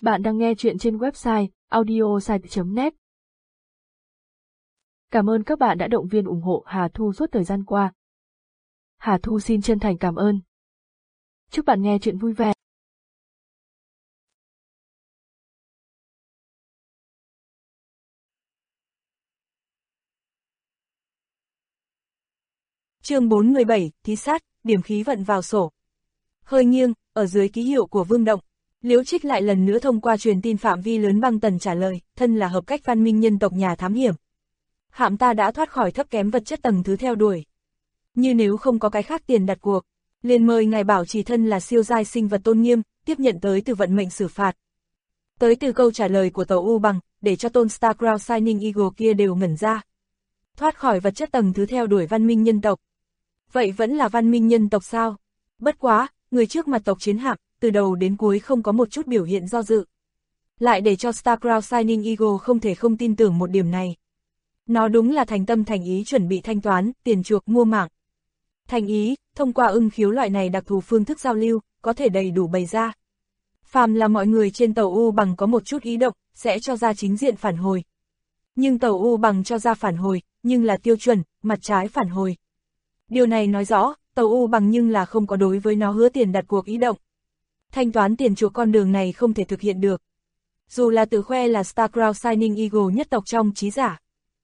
Bạn đang nghe chuyện trên website audiosite.net. Cảm ơn các bạn đã động viên ủng hộ Hà Thu suốt thời gian qua. Hà Thu xin chân thành cảm ơn. Chúc bạn nghe chuyện vui vẻ. Chương 417, thí sát, điểm khí vận vào sổ. Hơi nghiêng, ở dưới ký hiệu của Vương Động, Liễu Trích lại lần nữa thông qua truyền tin phạm vi lớn băng tần trả lời, thân là hợp cách văn minh nhân tộc nhà thám hiểm. Hạm ta đã thoát khỏi thấp kém vật chất tầng thứ theo đuổi. Như nếu không có cái khác tiền đặt cuộc, liền mời ngài bảo trì thân là siêu giai sinh vật tôn nghiêm, tiếp nhận tới từ vận mệnh xử phạt. Tới từ câu trả lời của tàu U Bằng, để cho tôn Starcrown Shining Eagle kia đều ngẩn ra. Thoát khỏi vật chất tầng thứ theo đuổi văn minh nhân tộc. Vậy vẫn là văn minh nhân tộc sao? Bất quá, người trước mặt tộc chiến hạm, từ đầu đến cuối không có một chút biểu hiện do dự. Lại để cho Starcrown Shining Eagle không thể không tin tưởng một điểm này. Nó đúng là thành tâm thành ý chuẩn bị thanh toán, tiền chuộc mua mạng. Thành ý, thông qua ưng khiếu loại này đặc thù phương thức giao lưu, có thể đầy đủ bày ra. Phàm là mọi người trên tàu U Bằng có một chút ý động, sẽ cho ra chính diện phản hồi. Nhưng tàu U Bằng cho ra phản hồi, nhưng là tiêu chuẩn, mặt trái phản hồi. Điều này nói rõ, tàu U Bằng nhưng là không có đối với nó hứa tiền đặt cuộc ý động. Thanh toán tiền chuộc con đường này không thể thực hiện được. Dù là tự khoe là Starcrown Shining Eagle nhất tộc trong trí giả.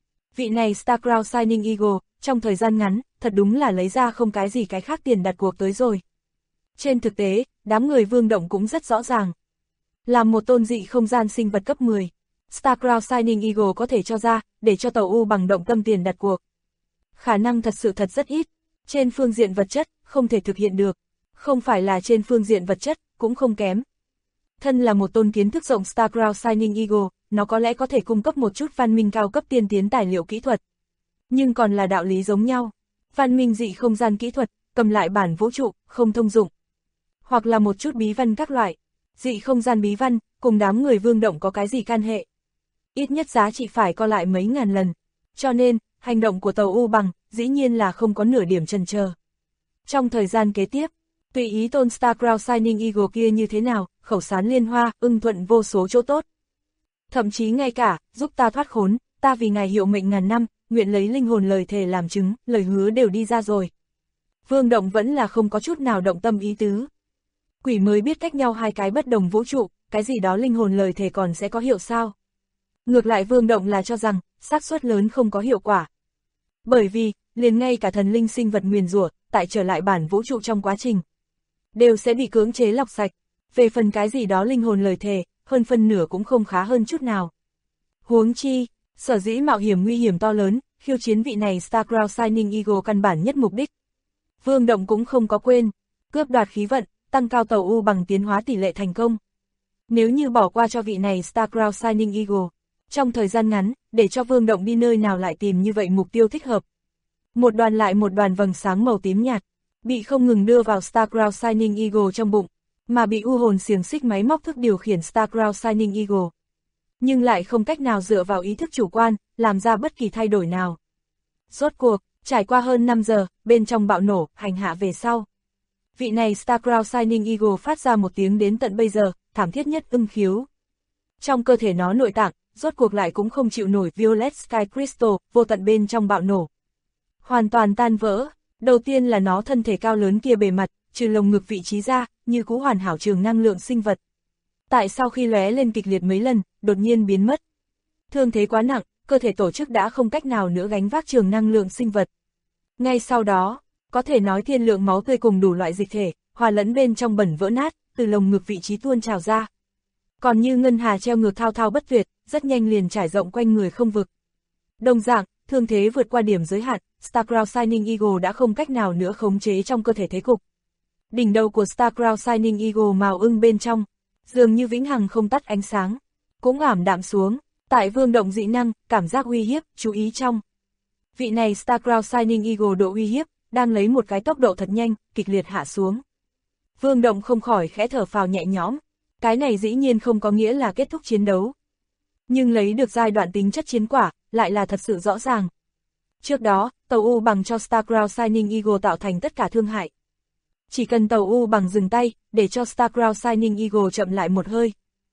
Vị này Starcrown Shining Eagle, trong thời gian ngắn, thật đúng là lấy ra không cái gì cái khác tiền đặt cuộc tới rồi. Trên thực tế, đám người Vương Động cũng rất rõ ràng. Làm một tôn dị không gian sinh vật cấp 10, Starcrown Shining Eagle có thể cho ra, để cho tàu U Bằng động tâm tiền đặt cuộc. Khả năng thật sự thật rất ít. Trên phương diện vật chất, không thể thực hiện được. Không phải là trên phương diện vật chất, cũng không kém. Thân là một tôn kiến thức rộng Starcrown Shining Eagle, nó có lẽ có thể cung cấp một chút văn minh cao cấp tiên tiến tài liệu kỹ thuật. Nhưng còn là đạo lý giống nhau. Văn minh dị không gian kỹ thuật, cầm lại bản vũ trụ, không thông dụng. Hoặc là một chút bí văn các loại. Dị không gian bí văn, cùng đám người Vương Động có cái gì can hệ. Ít nhất giá trị phải co lại mấy ngàn lần. Cho nên, hành động của tàu U Bằng, dĩ nhiên là không có nửa điểm chần chờ. Trong thời gian kế tiếp, tùy ý tôn Starcrown Shining Eagle kia như thế nào, khẩu sán liên hoa, ưng thuận vô số chỗ tốt. Thậm chí ngay cả, giúp ta thoát khốn, ta vì ngài hiệu mệnh ngàn năm, nguyện lấy linh hồn lời thề làm chứng, lời hứa đều đi ra rồi. Vương Động vẫn là không có chút nào động tâm ý tứ. Quỷ mới biết cách nhau hai cái bất đồng vũ trụ, cái gì đó linh hồn lời thề còn sẽ có hiệu sao. Ngược lại Vương Động là cho rằng, xác suất lớn không có hiệu quả. Bởi vì, liền ngay cả thần linh sinh vật nguyền rủa, tại trở lại bản vũ trụ trong quá trình, đều sẽ bị cưỡng chế lọc sạch. Về phần cái gì đó linh hồn lời thề, hơn phân nửa cũng không khá hơn chút nào. Huống chi, sở dĩ mạo hiểm nguy hiểm to lớn, khiêu chiến vị này Starcrown Shining Eagle căn bản nhất mục đích. Vương Động cũng không có quên, cướp đoạt khí vận, tăng cao tàu U Bằng tiến hóa tỷ lệ thành công. Nếu như bỏ qua cho vị này Starcrown Shining Eagle, trong thời gian ngắn, để cho Vương Động đi nơi nào lại tìm như vậy mục tiêu thích hợp. Một đoàn lại một đoàn vầng sáng màu tím nhạt, bị không ngừng đưa vào Starcrown Shining Eagle trong bụng, mà bị u hồn xiềng xích máy móc thức điều khiển Starcrown Shining Eagle. Nhưng lại không cách nào dựa vào ý thức chủ quan, làm ra bất kỳ thay đổi nào. Rốt cuộc, trải qua hơn 5 giờ, bên trong bạo nổ, hành hạ về sau. Vị này Starcrown Shining Eagle phát ra một tiếng đến tận bây giờ, thảm thiết nhất ưng khiếu. Trong cơ thể nó nội tạng, rốt cuộc lại cũng không chịu nổi Violet Sky Crystal, vô tận bên trong bạo nổ. Hoàn toàn tan vỡ, đầu tiên là nó thân thể cao lớn kia bề mặt, trừ lồng ngực vị trí ra, như cũ hoàn hảo trường năng lượng sinh vật. Tại sau khi lóe lên kịch liệt mấy lần, đột nhiên biến mất. Thương thế quá nặng, cơ thể tổ chức đã không cách nào nữa gánh vác trường năng lượng sinh vật. Ngay sau đó, có thể nói thiên lượng máu tươi cùng đủ loại dịch thể, hòa lẫn bên trong bẩn vỡ nát, từ lồng ngực vị trí tuôn trào ra. Còn như ngân hà treo ngược thao thao bất tuyệt, rất nhanh liền trải rộng quanh người không vực. Đồng dạng, thương thế vượt qua điểm giới hạn, Starcrown Shining Eagle đã không cách nào nữa khống chế trong cơ thể thế cục. Đỉnh đầu của Starcrown Shining Eagle màu ưng bên trong, dường như vĩnh hằng không tắt ánh sáng, cũng ảm đạm xuống. Tại Vương Động dị năng, cảm giác uy hiếp, chú ý trong. Vị này Starcrown Shining Eagle độ uy hiếp, đang lấy một cái tốc độ thật nhanh, kịch liệt hạ xuống. Vương Động không khỏi khẽ thở phào nhẹ nhõm. Cái này dĩ nhiên không có nghĩa là kết thúc chiến đấu. Nhưng lấy được giai đoạn tính chất chiến quả, lại là thật sự rõ ràng. Trước đó, tàu U Bằng cho Starcrown Shining Eagle tạo thành tất cả thương hại. Chỉ cần tàu U Bằng dừng tay, để cho Starcrown Shining Eagle chậm lại một hơi.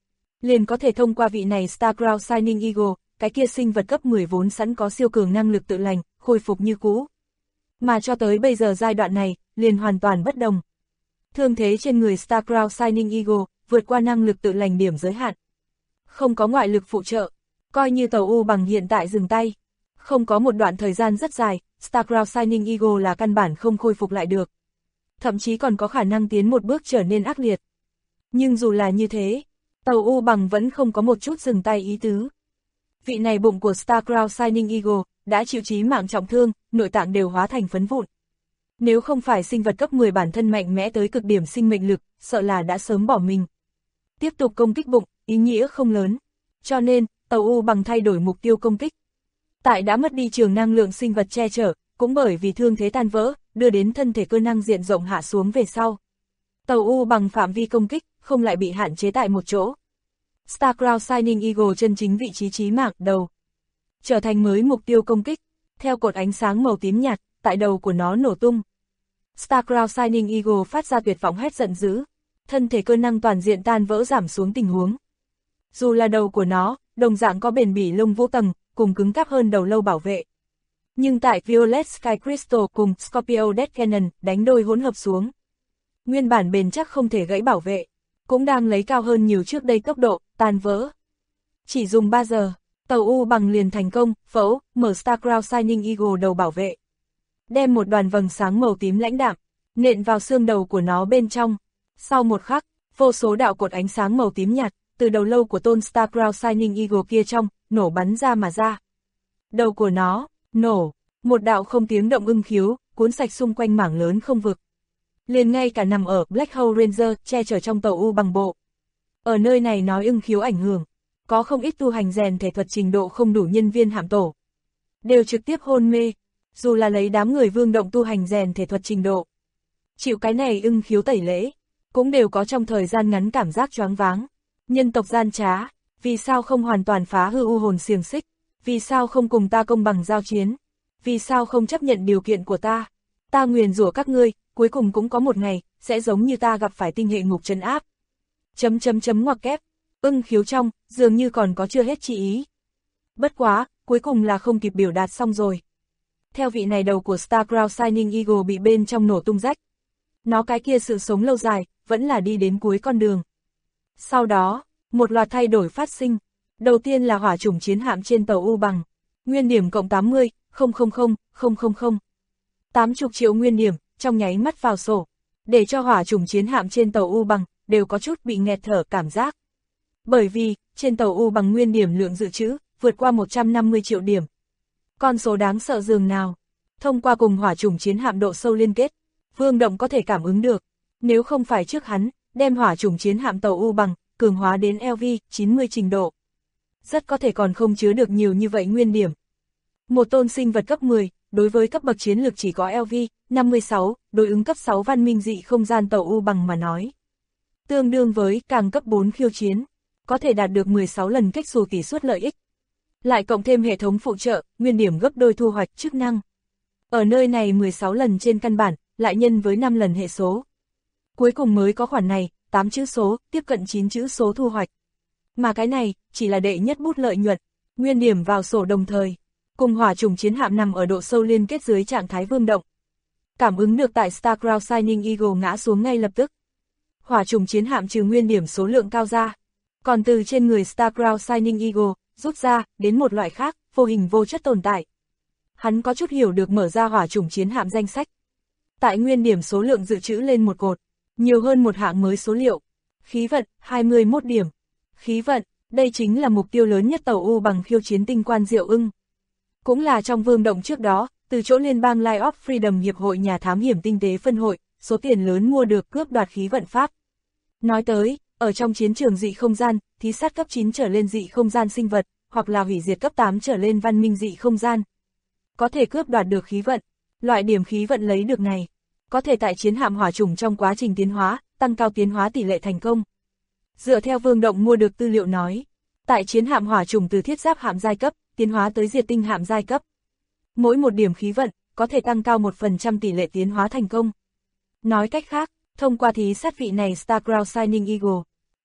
liền có thể thông qua vị này Starcrown Shining Eagle, cái kia sinh vật cấp 10 vốn sẵn có siêu cường năng lực tự lành, khôi phục như cũ. Mà cho tới bây giờ giai đoạn này, liền hoàn toàn bất đồng. Thương thế trên người Starcrown Shining Eagle, vượt qua năng lực tự lành điểm giới hạn. Không có ngoại lực phụ trợ, coi như tàu U bằng hiện tại dừng tay. Không có một đoạn thời gian rất dài, Starcrown Shining Eagle là căn bản không khôi phục lại được. Thậm chí còn có khả năng tiến một bước trở nên ác liệt. Nhưng dù là như thế, tàu U bằng vẫn không có một chút dừng tay ý tứ. Vị này bụng của Starcrown Shining Eagle đã chịu chí mạng trọng thương, nội tạng đều hóa thành phấn vụn. Nếu không phải sinh vật cấp 10 bản thân mạnh mẽ tới cực điểm sinh mệnh lực, sợ là đã sớm bỏ mình. Tiếp tục công kích bụng, ý nghĩa không lớn. Cho nên, tàu U bằng thay đổi mục tiêu công kích. Tại đã mất đi trường năng lượng sinh vật che chở, cũng bởi vì thương thế tan vỡ, đưa đến thân thể cơ năng diện rộng hạ xuống về sau. Tàu U bằng phạm vi công kích, không lại bị hạn chế tại một chỗ. Starcrown Shining Eagle chân chính vị trí chí mạng đầu, trở thành mới mục tiêu công kích, theo cột ánh sáng màu tím nhạt, tại đầu của nó nổ tung. Starcrown Shining Eagle phát ra tuyệt vọng hét giận dữ, thân thể cơ năng toàn diện tan vỡ giảm xuống tình huống. Dù là đầu của nó, đồng dạng có bền bỉ lông vũ tầng, cùng cứng cáp hơn đầu lâu bảo vệ. Nhưng tại Violet Sky Crystal cùng Scorpio Death Cannon đánh đôi hỗn hợp xuống. Nguyên bản bền chắc không thể gãy bảo vệ, cũng đang lấy cao hơn nhiều trước đây tốc độ, tan vỡ. Chỉ dùng 3 giờ, tàu U bằng liền thành công, phẫu, mở Starcrown Shining Eagle đầu bảo vệ. Đem một đoàn vầng sáng màu tím lãnh đạm, nện vào xương đầu của nó bên trong. Sau một khắc, vô số đạo cột ánh sáng màu tím nhạt, từ đầu lâu của tôn Starcrown Shining Eagle kia trong, nổ bắn ra mà ra. Đầu của nó, nổ, một đạo không tiếng động ưng khiếu, cuốn sạch xung quanh mảng lớn không vực. Liền ngay cả nằm ở Black Hole Ranger che chở trong tàu U bằng bộ. Ở nơi này nói ưng khiếu ảnh hưởng, có không ít tu hành rèn thể thuật trình độ không đủ nhân viên hạm tổ. Đều trực tiếp hôn mê, dù là lấy đám người vương động tu hành rèn thể thuật trình độ. Chịu cái này ưng khiếu tẩy lễ, cũng đều có trong thời gian ngắn cảm giác choáng váng. Nhân tộc gian trá, vì sao không hoàn toàn phá hư u hồn xiềng xích, vì sao không cùng ta công bằng giao chiến, vì sao không chấp nhận điều kiện của ta. Ta nguyền rủa các ngươi, cuối cùng cũng có một ngày, sẽ giống như ta gặp phải tinh hệ ngục trấn áp. Ngoặc kép, ưng khiếu trong, dường như còn có chưa hết chi ý. Bất quá, cuối cùng là không kịp biểu đạt xong rồi. Theo vị này đầu của Starcrown Shining Eagle bị bên trong nổ tung rách. Nó cái kia sự sống lâu dài, vẫn là đi đến cuối con đường. Sau đó, một loạt thay đổi phát sinh. Đầu tiên là hỏa chủng chiến hạm trên tàu U bằng. Nguyên điểm cộng 80, 80 triệu nguyên điểm, trong nháy mắt vào sổ. Để cho hỏa chủng chiến hạm trên tàu U bằng, đều có chút bị nghẹt thở cảm giác. Bởi vì, trên tàu U bằng nguyên điểm lượng dự trữ, vượt qua 150 triệu điểm. Con số đáng sợ dường nào. Thông qua cùng hỏa chủng chiến hạm độ sâu liên kết, Vương Động có thể cảm ứng được. Nếu không phải trước hắn, đem hỏa chủng chiến hạm tàu U bằng, cường hóa đến LV 90 trình độ. Rất có thể còn không chứa được nhiều như vậy nguyên điểm. Một tôn sinh vật cấp 10, đối với cấp bậc chiến lược chỉ có LV 56, đối ứng cấp 6 văn minh dị không gian tàu U bằng mà nói. Tương đương với càng cấp 4 khiêu chiến, có thể đạt được 16 lần cách xù tỷ suất lợi ích. Lại cộng thêm hệ thống phụ trợ, nguyên điểm gấp đôi thu hoạch chức năng. Ở nơi này 16 lần trên căn bản, lại nhân với 5 lần hệ số. Cuối cùng mới có khoản này, 8 chữ số, tiếp cận 9 chữ số thu hoạch. Mà cái này, chỉ là đệ nhất bút lợi nhuận, nguyên điểm vào sổ đồng thời. Cùng hỏa chủng chiến hạm nằm ở độ sâu liên kết dưới trạng thái vương động. Cảm ứng được tại Starcrown Shining Eagle ngã xuống ngay lập tức. Hỏa chủng chiến hạm trừ nguyên điểm số lượng cao ra. Còn từ trên người Starcrown Shining Eagle, rút ra, đến một loại khác, vô hình vô chất tồn tại. Hắn có chút hiểu được mở ra hỏa chủng chiến hạm danh sách. Tại nguyên điểm số lượng dự trữ lên một cột, nhiều hơn một hạng mới số liệu. Khí vận, 21 điểm. Khí vận, đây chính là mục tiêu lớn nhất tàu U bằng khiêu chiến tinh quan Diệu Ưng. Cũng là trong Vương Động trước đó, từ chỗ liên bang Light of Freedom Hiệp hội nhà thám hiểm tinh tế phân hội, số tiền lớn mua được cướp đoạt khí vận pháp. Nói tới, ở trong chiến trường dị không gian, thí sát cấp 9 trở lên dị không gian sinh vật, hoặc là hủy diệt cấp 8 trở lên văn minh dị không gian. Có thể cướp đoạt được khí vận, loại điểm khí vận lấy được này, có thể tại chiến hạm hỏa chủng trong quá trình tiến hóa, tăng cao tiến hóa tỷ lệ thành công. Dựa theo Vương Động mua được tư liệu nói, tại chiến hạm hỏa chủng từ thiết giáp hạm giai cấp, tiến hóa tới diệt tinh hạm giai cấp. Mỗi một điểm khí vận, có thể tăng cao 1% tỷ lệ tiến hóa thành công. Nói cách khác, thông qua thí sát vị này Starcrown Shining Eagle,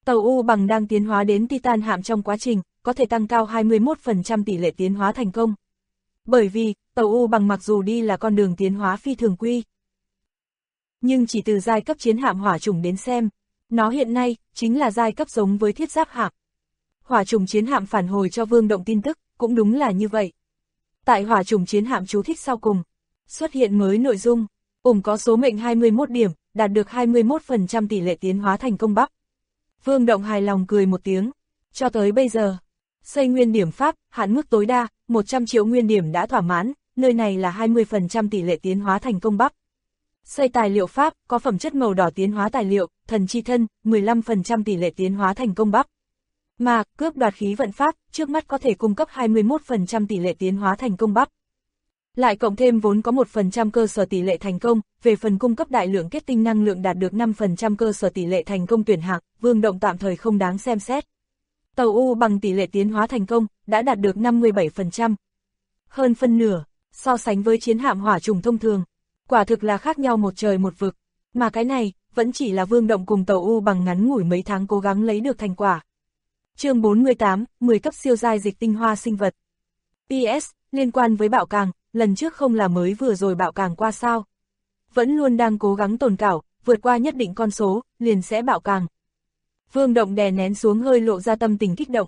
Tàu U bằng đang tiến hóa đến Titan hạm trong quá trình, có thể tăng cao 21% tỷ lệ tiến hóa thành công. Bởi vì, tàu U bằng mặc dù đi là con đường tiến hóa phi thường quy, nhưng chỉ từ giai cấp chiến hạm hỏa trùng đến xem, nó hiện nay chính là giai cấp giống với thiết giáp hạm. Hỏa trùng chiến hạm phản hồi cho Vương Động tin tức, cũng đúng là như vậy. Tại hỏa trùng chiến hạm chú thích sau cùng, xuất hiện mới nội dung, có số mệnh 21 điểm, đạt được 21% tỷ lệ tiến hóa thành công bắp. Vương Động hài lòng cười một tiếng. Cho tới bây giờ, xây nguyên điểm pháp, hạn mức tối đa, 100 triệu nguyên điểm đã thỏa mãn, nơi này là 20% tỷ lệ tiến hóa thành công bắp. Xây tài liệu pháp, có phẩm chất màu đỏ tiến hóa tài liệu, thần chi thân, 15% tỷ lệ tiến hóa thành công bắp. Mà, cướp đoạt khí vận pháp, trước mắt có thể cung cấp 21% tỷ lệ tiến hóa thành công bắp. Lại cộng thêm vốn có 1% cơ sở tỷ lệ thành công, về phần cung cấp đại lượng kết tinh năng lượng đạt được 5% cơ sở tỷ lệ thành công tuyển hạng, Vương Động tạm thời không đáng xem xét. Tàu U bằng tỷ lệ tiến hóa thành công, đã đạt được 57%. Hơn phân nửa, so sánh với chiến hạm hỏa trùng thông thường, quả thực là khác nhau một trời một vực. Mà cái này, vẫn chỉ là Vương Động cùng tàu U bằng ngắn ngủi mấy tháng cố gắng lấy được thành quả. Chương 48, 10 cấp siêu giai dịch tinh hoa sinh vật. PS, liên quan với bạo càng, lần trước không là mới vừa rồi bạo càng qua sao? Vẫn luôn đang cố gắng tồn cảo, vượt qua nhất định con số, liền sẽ bạo càng. Vương Động đè nén xuống hơi lộ ra tâm tình kích động.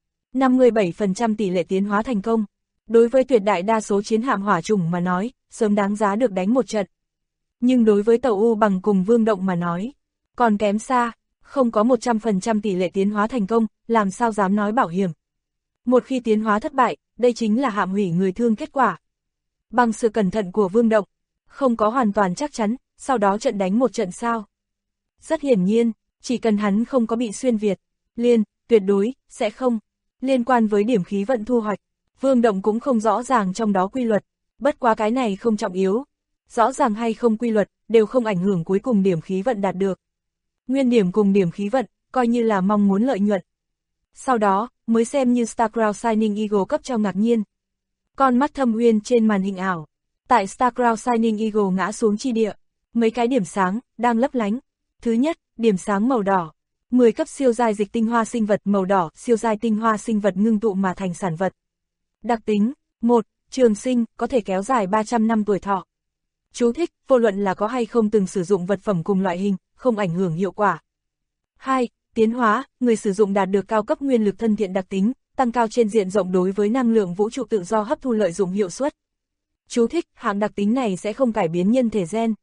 57% tỷ lệ tiến hóa thành công. Đối với tuyệt đại đa số chiến hạm hỏa trùng mà nói, sớm đáng giá được đánh một trận. Nhưng đối với tàu U bằng cùng Vương Động mà nói, còn kém xa, không có 100% tỷ lệ tiến hóa thành công, làm sao dám nói bảo hiểm. Một khi tiến hóa thất bại, đây chính là hạm hủy người thương kết quả. Bằng sự cẩn thận của Vương Động, không có hoàn toàn chắc chắn, sau đó trận đánh một trận sao. Rất hiển nhiên, chỉ cần hắn không có bị xuyên Việt, tuyệt đối, sẽ không. Liên quan với điểm khí vận thu hoạch, Vương Động cũng không rõ ràng trong đó quy luật, bất quá cái này không trọng yếu. Rõ ràng hay không quy luật, đều không ảnh hưởng cuối cùng điểm khí vận đạt được. Nguyên điểm cùng điểm khí vận, coi như là mong muốn lợi nhuận. Sau đó, mới xem như StarCraft Shining Eagle cấp cho ngạc nhiên. Con mắt thâm uyên trên màn hình ảo. Tại StarCraft Shining Eagle ngã xuống chi địa, mấy cái điểm sáng, đang lấp lánh. Thứ nhất, điểm sáng màu đỏ. 10 cấp siêu giai dịch tinh hoa sinh vật màu đỏ, siêu giai tinh hoa sinh vật ngưng tụ mà thành sản vật. Đặc tính, 1. Trường sinh, có thể kéo dài 300 năm tuổi thọ. Chú thích, vô luận là có hay không từng sử dụng vật phẩm cùng loại hình, không ảnh hưởng hiệu quả. 2. Tiến hóa, người sử dụng đạt được cao cấp nguyên lực thân thiện đặc tính, tăng cao trên diện rộng đối với năng lượng vũ trụ tự do hấp thu lợi dụng hiệu suất. Chú thích, hạng đặc tính này sẽ không cải biến nhân thể gen.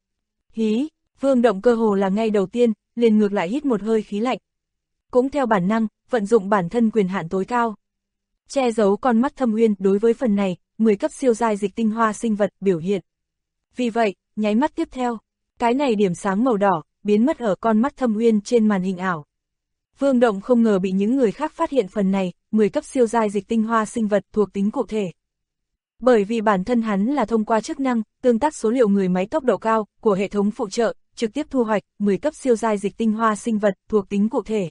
Hí, Vương Động cơ hồ là ngay đầu tiên, liền ngược lại hít một hơi khí lạnh. Cũng theo bản năng, vận dụng bản thân quyền hạn tối cao. Che giấu con mắt thâm uyên đối với phần này, 10 cấp siêu giai dịch tinh hoa sinh vật biểu hiện. Vì vậy, nháy mắt tiếp theo, cái này điểm sáng màu đỏ, biến mất ở con mắt thâm uyên trên màn hình ảo. Vương Động không ngờ bị những người khác phát hiện phần này, 10 cấp siêu giai dịch tinh hoa sinh vật thuộc tính cụ thể. Bởi vì bản thân hắn là thông qua chức năng, tương tác số liệu người máy tốc độ cao, của hệ thống phụ trợ, trực tiếp thu hoạch, 10 cấp siêu giai dịch tinh hoa sinh vật thuộc tính cụ thể.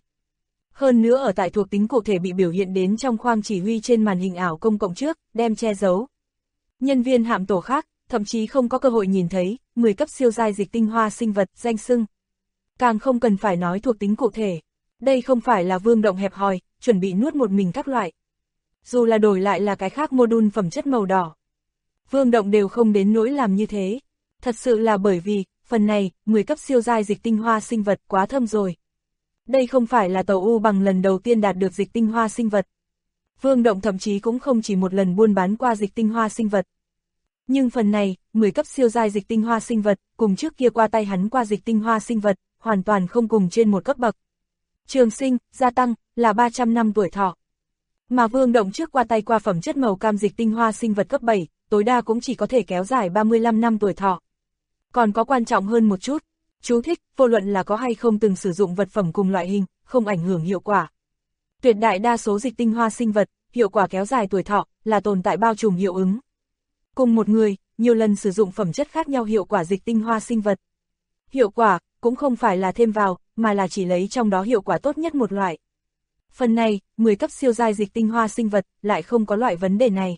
Hơn nữa ở tại thuộc tính cụ thể bị biểu hiện đến trong khoang chỉ huy trên màn hình ảo công cộng trước, đem che giấu. Nhân viên hạm tổ khác, thậm chí không có cơ hội nhìn thấy, 10 cấp siêu giai dịch tinh hoa sinh vật, danh xưng. Càng không cần phải nói thuộc tính cụ thể. Đây không phải là Vương Động hẹp hòi, chuẩn bị nuốt một mình các loại. Dù là đổi lại là cái khác module phẩm chất màu đỏ, Vương Động đều không đến nỗi làm như thế. Thật sự là bởi vì, phần này, 10 cấp siêu giai dịch tinh hoa sinh vật quá thâm rồi. Đây không phải là tàu U bằng lần đầu tiên đạt được dịch tinh hoa sinh vật. Vương Động thậm chí cũng không chỉ một lần buôn bán qua dịch tinh hoa sinh vật. Nhưng phần này, 10 cấp siêu giai dịch tinh hoa sinh vật, cùng trước kia qua tay hắn qua dịch tinh hoa sinh vật, hoàn toàn không cùng trên một cấp bậc. Trường sinh, gia tăng, là 300 năm tuổi thọ. Mà Vương Động trước qua tay qua phẩm chất màu cam dịch tinh hoa sinh vật cấp 7, tối đa cũng chỉ có thể kéo dài 35 năm tuổi thọ. Còn có quan trọng hơn một chút, chú thích, vô luận là có hay không từng sử dụng vật phẩm cùng loại hình, không ảnh hưởng hiệu quả. Tuyệt đại đa số dịch tinh hoa sinh vật, hiệu quả kéo dài tuổi thọ, là tồn tại bao trùm hiệu ứng. Cùng một người, nhiều lần sử dụng phẩm chất khác nhau hiệu quả dịch tinh hoa sinh vật. Hiệu quả, cũng không phải là thêm vào, mà là chỉ lấy trong đó hiệu quả tốt nhất một loại. Phần này, 10 cấp siêu giai dịch tinh hoa sinh vật, lại không có loại vấn đề này.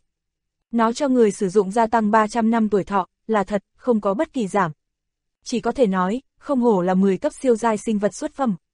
Nó cho người sử dụng gia tăng 300 năm tuổi thọ, là thật, không có bất kỳ giảm. Chỉ có thể nói, không hổ là 10 cấp siêu giai sinh vật xuất phẩm.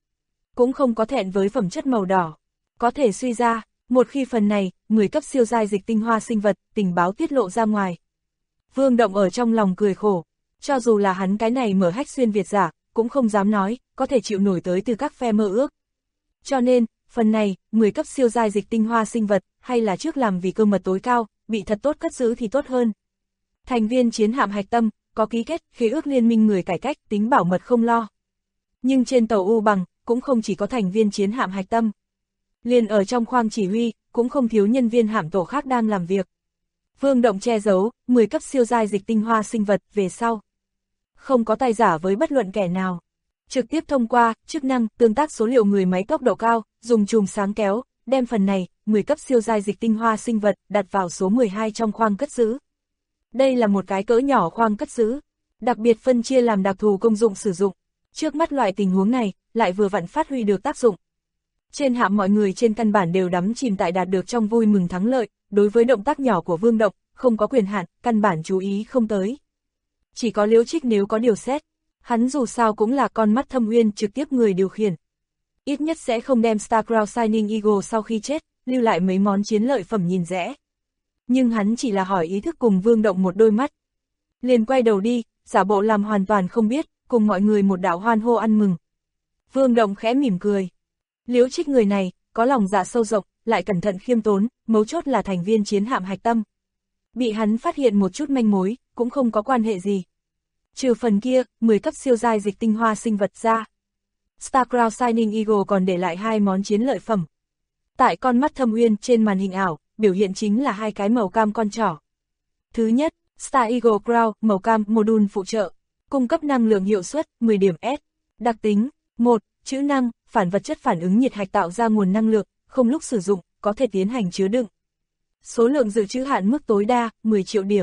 cũng không có thẹn với phẩm chất màu đỏ. Có thể suy ra, một khi phần này, 10 cấp siêu giai dịch tinh hoa sinh vật, tình báo tiết lộ ra ngoài. Vương Động ở trong lòng cười khổ, cho dù là hắn cái này mở hách xuyên Việt giả, cũng không dám nói, có thể chịu nổi tới từ các phe mơ ước. Cho nên, phần này, 10 cấp siêu giai dịch tinh hoa sinh vật, hay là trước làm vì cơ mật tối cao, bị thật tốt cất giữ thì tốt hơn. Thành viên chiến hạm hạch tâm, có ký kết, khế ước liên minh người cải cách, tính bảo mật không lo. Nhưng trên tàu U Bằng, cũng không chỉ có thành viên chiến hạm hạch tâm. Liền ở trong khoang chỉ huy, cũng không thiếu nhân viên hạm tổ khác đang làm việc. Vương Động che giấu, 10 cấp siêu giai dịch tinh hoa sinh vật về sau. Không có tay giả với bất luận kẻ nào. Trực tiếp thông qua, chức năng, tương tác số liệu người máy tốc độ cao, dùng chùm sáng kéo, đem phần này, 10 cấp siêu giai dịch tinh hoa sinh vật, đặt vào số 12 trong khoang cất giữ. Đây là một cái cỡ nhỏ khoang cất giữ, đặc biệt phân chia làm đặc thù công dụng sử dụng. Trước mắt loại tình huống này, lại vừa vặn phát huy được tác dụng. Trên hạm mọi người trên căn bản đều đắm chìm tại đạt được trong vui mừng thắng lợi, đối với động tác nhỏ của Vương Động, không có quyền hạn, căn bản chú ý không tới. Chỉ có Liễu Trích nếu có điều xét, hắn dù sao cũng là con mắt thâm uyên trực tiếp người điều khiển. Ít nhất sẽ không đem Starcrown Shining Eagle sau khi chết, lưu lại mấy món chiến lợi phẩm nhìn rẽ. Nhưng hắn chỉ là hỏi ý thức cùng Vương Động một đôi mắt. Liền quay đầu đi, giả bộ làm hoàn toàn không biết, cùng mọi người một đạo hoan hô ăn mừng. Vương Động khẽ mỉm cười. Liễu Trích người này, có lòng dạ sâu rộng, lại cẩn thận khiêm tốn, mấu chốt là thành viên chiến hạm hạch tâm. Bị hắn phát hiện một chút manh mối, cũng không có quan hệ gì. Trừ phần kia, 10 cấp siêu giai dịch tinh hoa sinh vật ra. Starcrown Shining Eagle còn để lại 2 món chiến lợi phẩm. Tại con mắt thâm uyên trên màn hình ảo, biểu hiện chính là 2 cái màu cam con trỏ. Thứ nhất, Star Eagle Crown, màu cam, module phụ trợ. Cung cấp năng lượng hiệu suất, 10 điểm S. Đặc tính, 1, chữ năng, phản vật chất phản ứng nhiệt hạch tạo ra nguồn năng lượng, không lúc sử dụng, có thể tiến hành chứa đựng. Số lượng dự trữ hạn mức tối đa, 10 triệu điểm.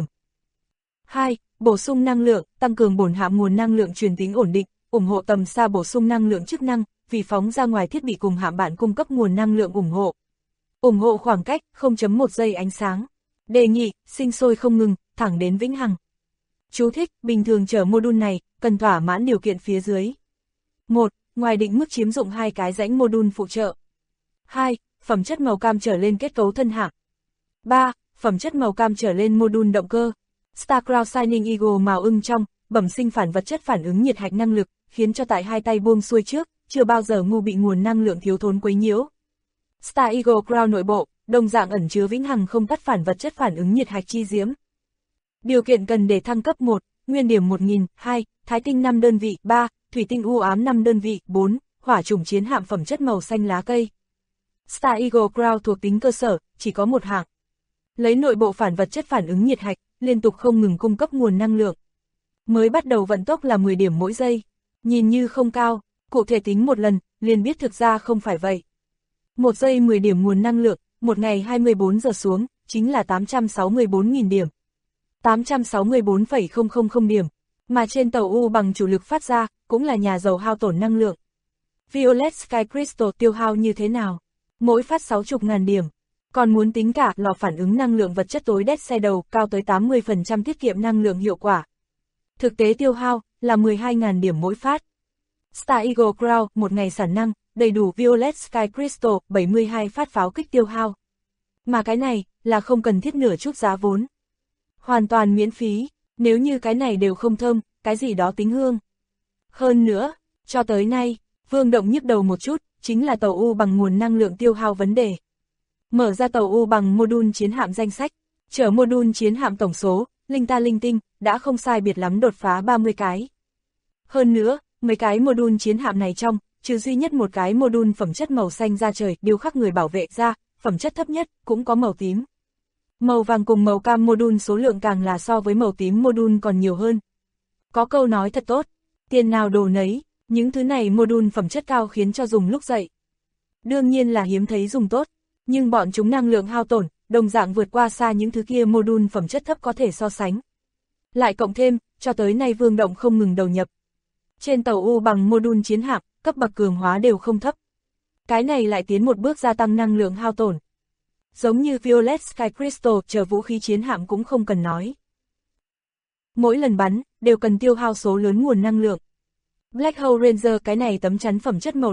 2. Bổ sung năng lượng, tăng cường bổn hạm nguồn năng lượng truyền tính ổn định, ủng hộ tầm xa bổ sung năng lượng chức năng, vì phóng ra ngoài thiết bị cùng hạm bạn cung cấp nguồn năng lượng ủng hộ. Ủng hộ khoảng cách, 0.1 giây ánh sáng. Đề nghị, sinh sôi không ngừng, thẳng đến vĩnh hằng. Chú thích, bình thường chở module này, cần thỏa mãn điều kiện phía dưới. 1. Ngoài định mức chiếm dụng 2 cái rãnh module phụ trợ. 2. Phẩm chất màu cam trở lên kết cấu thân hạm. 3. Phẩm chất màu cam trở lên module động cơ. Starcrown Shining Eagle màu ưng trong, bẩm sinh phản vật chất phản ứng nhiệt hạch năng lực, khiến cho tại 2 tay buông xuôi trước, chưa bao giờ ngu bị nguồn năng lượng thiếu thốn quấy nhiễu. Star Eagle Crown nội bộ, đồng dạng ẩn chứa vĩnh hằng không tắt phản vật chất phản ứng nhiệt hạch chi diễm. Điều kiện cần để thăng cấp 1, nguyên điểm 1000, 2, thái tinh 5 đơn vị, 3, thủy tinh u ám 5 đơn vị, 4, hỏa chủng chiến hạm phẩm chất màu xanh lá cây. Star Eagle Crown thuộc tính cơ sở, chỉ có một hạng. Lấy nội bộ phản vật chất phản ứng nhiệt hạch, liên tục không ngừng cung cấp nguồn năng lượng. Mới bắt đầu vận tốc là 10 điểm mỗi giây, nhìn như không cao, cụ thể tính một lần, liền biết thực ra không phải vậy. 1 giây 10 điểm nguồn năng lượng, một ngày 24 giờ xuống, chính là 864.000 điểm. 864,000 điểm, mà trên tàu U bằng chủ lực phát ra, cũng là nhà giàu hao tổn năng lượng. Violet Sky Crystal tiêu hao như thế nào? Mỗi phát 60.000 điểm. Còn muốn tính cả lò phản ứng năng lượng vật chất tối đét xe đầu cao tới 80% tiết kiệm năng lượng hiệu quả. Thực tế tiêu hao là 12.000 điểm mỗi phát. Star Eagle Crown một ngày sản năng, đầy đủ Violet Sky Crystal 72 phát pháo kích tiêu hao. Mà cái này là không cần thiết nửa chút giá vốn. Hoàn toàn miễn phí, nếu như cái này đều không thơm, cái gì đó tính hương. Hơn nữa, cho tới nay, Vương Động nhức đầu một chút, chính là tàu U bằng nguồn năng lượng tiêu hao vấn đề. Mở ra tàu U bằng module chiến hạm danh sách, chở module chiến hạm tổng số, linh ta linh tinh, đã không sai biệt lắm đột phá 30 cái. Hơn nữa, mấy cái module chiến hạm này trong, trừ duy nhất một cái module phẩm chất màu xanh da trời điêu khắc người bảo vệ ra, phẩm chất thấp nhất, cũng có màu tím. Màu vàng cùng màu cam module số lượng càng là so với màu tím module còn nhiều hơn. Có câu nói thật tốt, tiền nào đồ nấy, những thứ này module phẩm chất cao khiến cho dùng lúc dậy. Đương nhiên là hiếm thấy dùng tốt, nhưng bọn chúng năng lượng hao tổn, đồng dạng vượt qua xa những thứ kia module phẩm chất thấp có thể so sánh. Lại cộng thêm, cho tới nay Vương Động không ngừng đầu nhập. Trên tàu U bằng module chiến hạm, cấp bậc cường hóa đều không thấp. Cái này lại tiến một bước gia tăng năng lượng hao tổn. Giống như Violet Sky Crystal chờ vũ khí chiến hạm cũng không cần nói. Mỗi lần bắn, đều cần tiêu hao số lớn nguồn năng lượng. Black Hole Ranger cái này tấm chắn phẩm chất màu đỏ,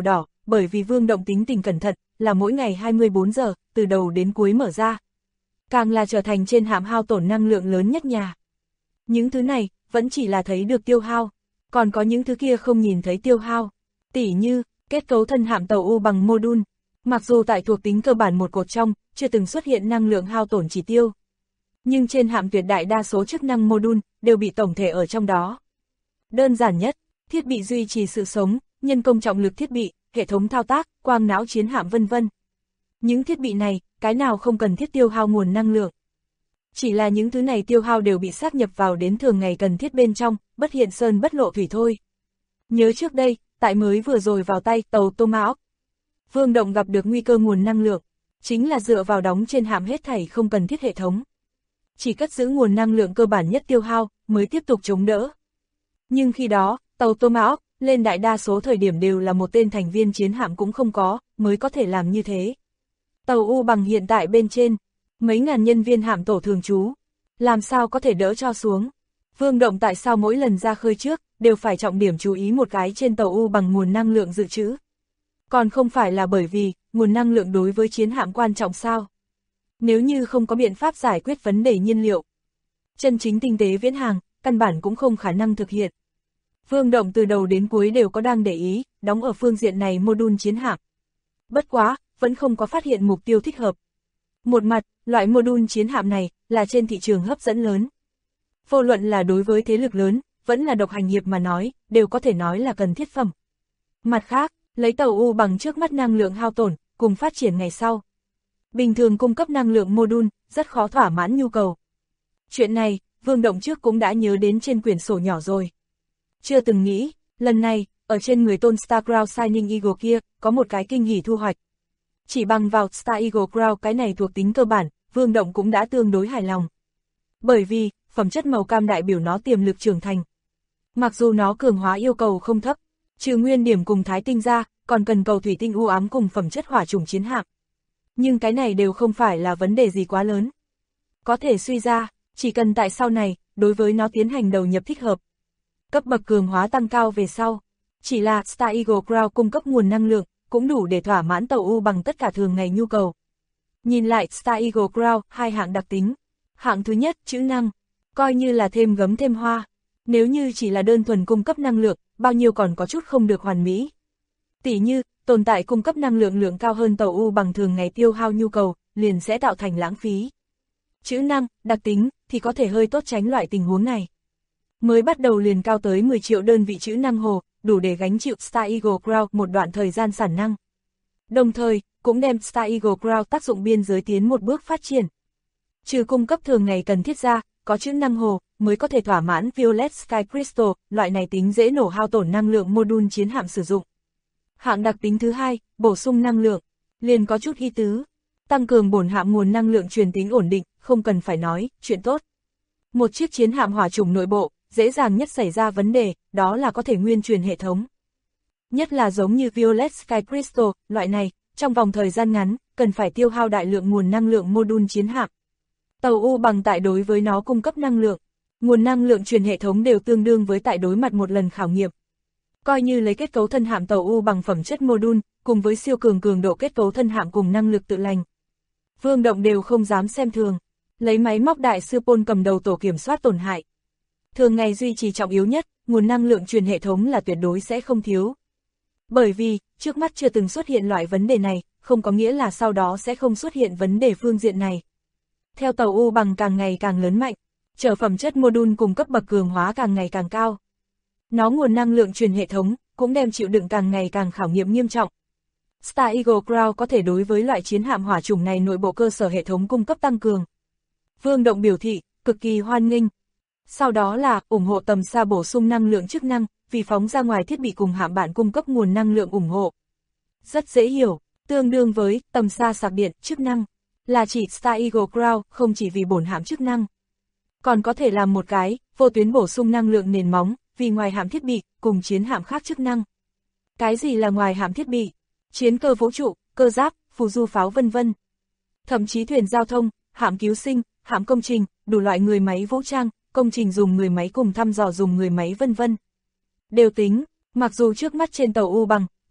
bởi vì Vương Động tính tình cẩn thận, là mỗi ngày 24 giờ, từ đầu đến cuối mở ra. Càng là trở thành trên hạm hao tổn năng lượng lớn nhất nhà. Những thứ này, vẫn chỉ là thấy được tiêu hao, còn có những thứ kia không nhìn thấy tiêu hao. Tỉ như, kết cấu thân hạm tàu U bằng mô đun. Mặc dù tại thuộc tính cơ bản một cột trong, chưa từng xuất hiện năng lượng hao tổn chỉ tiêu. Nhưng trên hạm tuyệt đại đa số chức năng mô đun, đều bị tổng thể ở trong đó. Đơn giản nhất, thiết bị duy trì sự sống, nhân công trọng lực thiết bị, hệ thống thao tác, quang não chiến hạm vân vân. Những thiết bị này, cái nào không cần thiết tiêu hao nguồn năng lượng. Chỉ là những thứ này tiêu hao đều bị sát nhập vào đến thường ngày cần thiết bên trong, bất hiện sơn bất lộ thủy thôi. Nhớ trước đây, tại mới vừa rồi vào tay tàu Tomahawk, Vương Động gặp được nguy cơ nguồn năng lượng, chính là dựa vào đóng trên hạm hết thảy không cần thiết hệ thống. Chỉ cất giữ nguồn năng lượng cơ bản nhất tiêu hao, mới tiếp tục chống đỡ. Nhưng khi đó, tàu Tomahawk, lên đại đa số thời điểm đều là một tên thành viên chiến hạm cũng không có, mới có thể làm như thế. Tàu U bằng hiện tại bên trên, mấy ngàn nhân viên hạm tổ thường trú, làm sao có thể đỡ cho xuống. Vương Động tại sao mỗi lần ra khơi trước, đều phải trọng điểm chú ý một cái trên tàu U bằng nguồn năng lượng dự trữ. Còn không phải là bởi vì, nguồn năng lượng đối với chiến hạm quan trọng sao? Nếu như không có biện pháp giải quyết vấn đề nhiên liệu, chân chính tinh tế viễn hàng, căn bản cũng không khả năng thực hiện. Vương Động từ đầu đến cuối đều có đang để ý, đóng ở phương diện này mô đun chiến hạm. Bất quá, vẫn không có phát hiện mục tiêu thích hợp. Một mặt, loại mô đun chiến hạm này, là trên thị trường hấp dẫn lớn. Vô luận là đối với thế lực lớn, vẫn là độc hành nghiệp mà nói, đều có thể nói là cần thiết phẩm. Mặt khác, lấy tàu U bằng trước mắt năng lượng hao tổn, cùng phát triển ngày sau. Bình thường cung cấp năng lượng mô đun, rất khó thỏa mãn nhu cầu. Chuyện này, Vương Động trước cũng đã nhớ đến trên quyển sổ nhỏ rồi. Chưa từng nghĩ, lần này, ở trên người tôn Star Crown Shining Eagle kia, có một cái kinh hỉ thu hoạch. Chỉ bằng vào Star Eagle Crown cái này thuộc tính cơ bản, Vương Động cũng đã tương đối hài lòng. Bởi vì, phẩm chất màu cam đại biểu nó tiềm lực trưởng thành. Mặc dù nó cường hóa yêu cầu không thấp, trừ nguyên điểm cùng thái tinh ra, còn cần cầu thủy tinh u ám cùng phẩm chất hỏa trùng chiến hạm. Nhưng cái này đều không phải là vấn đề gì quá lớn. Có thể suy ra, chỉ cần tại sau này, đối với nó tiến hành đầu nhập thích hợp. Cấp bậc cường hóa tăng cao về sau, chỉ là Star Eagle Crown cung cấp nguồn năng lượng, cũng đủ để thỏa mãn tàu U bằng tất cả thường ngày nhu cầu. Nhìn lại Star Eagle Crown, hai hạng đặc tính. Hạng thứ nhất, chữ năng, coi như là thêm gấm thêm hoa. Nếu như chỉ là đơn thuần cung cấp năng lượng, bao nhiêu còn có chút không được hoàn mỹ. Tỉ như, tồn tại cung cấp năng lượng lượng cao hơn tàu U bằng thường ngày tiêu hao nhu cầu, liền sẽ tạo thành lãng phí. Chữ năng, đặc tính, thì có thể hơi tốt tránh loại tình huống này. Mới bắt đầu liền cao tới 10 triệu đơn vị chữ năng hồ, đủ để gánh chịu Star Eagle Crown một đoạn thời gian sản năng. Đồng thời, cũng đem Star Eagle Crown tác dụng biên giới tiến một bước phát triển. Trừ cung cấp thường ngày cần thiết ra, có chữ năng hồ, mới có thể thỏa mãn Violet Sky Crystal, loại này tính dễ nổ hao tổn năng lượng mô đun chiến hạm sử dụng. Hạng đặc tính thứ hai, bổ sung năng lượng, liền có chút ý tứ. Tăng cường bổn hạm nguồn năng lượng truyền tính ổn định, không cần phải nói, chuyện tốt. Một chiếc chiến hạm hỏa trùng nội bộ, dễ dàng nhất xảy ra vấn đề, đó là có thể nguyên truyền hệ thống. Nhất là giống như Violet Sky Crystal, loại này, trong vòng thời gian ngắn, cần phải tiêu hao đại lượng nguồn năng lượng mô đun chiến hạm. Tàu U bằng tại đối với nó cung cấp năng lượng, nguồn năng lượng truyền hệ thống đều tương đương với tại đối mặt một lần khảo nghiệm. Coi như lấy kết cấu thân hạm tàu U bằng phẩm chất mô đun, cùng với siêu cường độ kết cấu thân hạm cùng năng lực tự lành. Vương Động đều không dám xem thường, lấy máy móc đại sư Paul cầm đầu tổ kiểm soát tổn hại. Thường ngày duy trì trọng yếu nhất, nguồn năng lượng truyền hệ thống là tuyệt đối sẽ không thiếu. Bởi vì, trước mắt chưa từng xuất hiện loại vấn đề này, không có nghĩa là sau đó sẽ không xuất hiện vấn đề phương diện này. Theo tàu U bằng càng ngày càng lớn mạnh, trở phẩm chất mô đun cùng cấp bậc cường hóa càng ngày càng cao. Nó nguồn năng lượng truyền hệ thống, cũng đem chịu đựng càng ngày càng khảo nghiệm nghiêm trọng. Star Eagle Crown có thể đối với loại chiến hạm hỏa chủng này nội bộ cơ sở hệ thống cung cấp tăng cường. Vương Động biểu thị, cực kỳ hoan nghênh. Sau đó là, ủng hộ tầm xa bổ sung năng lượng chức năng, vì phóng ra ngoài thiết bị cùng hạm bạn cung cấp nguồn năng lượng ủng hộ. Rất dễ hiểu, tương đương với, tầm xa sạc điện, chức năng, là chỉ Star Eagle Crown, không chỉ vì bổn hạm chức năng. Còn có thể làm một cái, vô tuyến bổ sung năng lượng nền móng, vì ngoài hạm thiết bị, cùng chiến hạm khác chức năng. Cái gì là ngoài hạm thiết bị? Chiến cơ vũ trụ, cơ giáp, phù du pháo vân vân. Thậm chí thuyền giao thông, hạm cứu sinh, hạm công trình, đủ loại người máy vũ trang, công trình dùng người máy cùng thăm dò dùng người máy vân vân. Đều tính, mặc dù trước mắt trên tàu U bằng,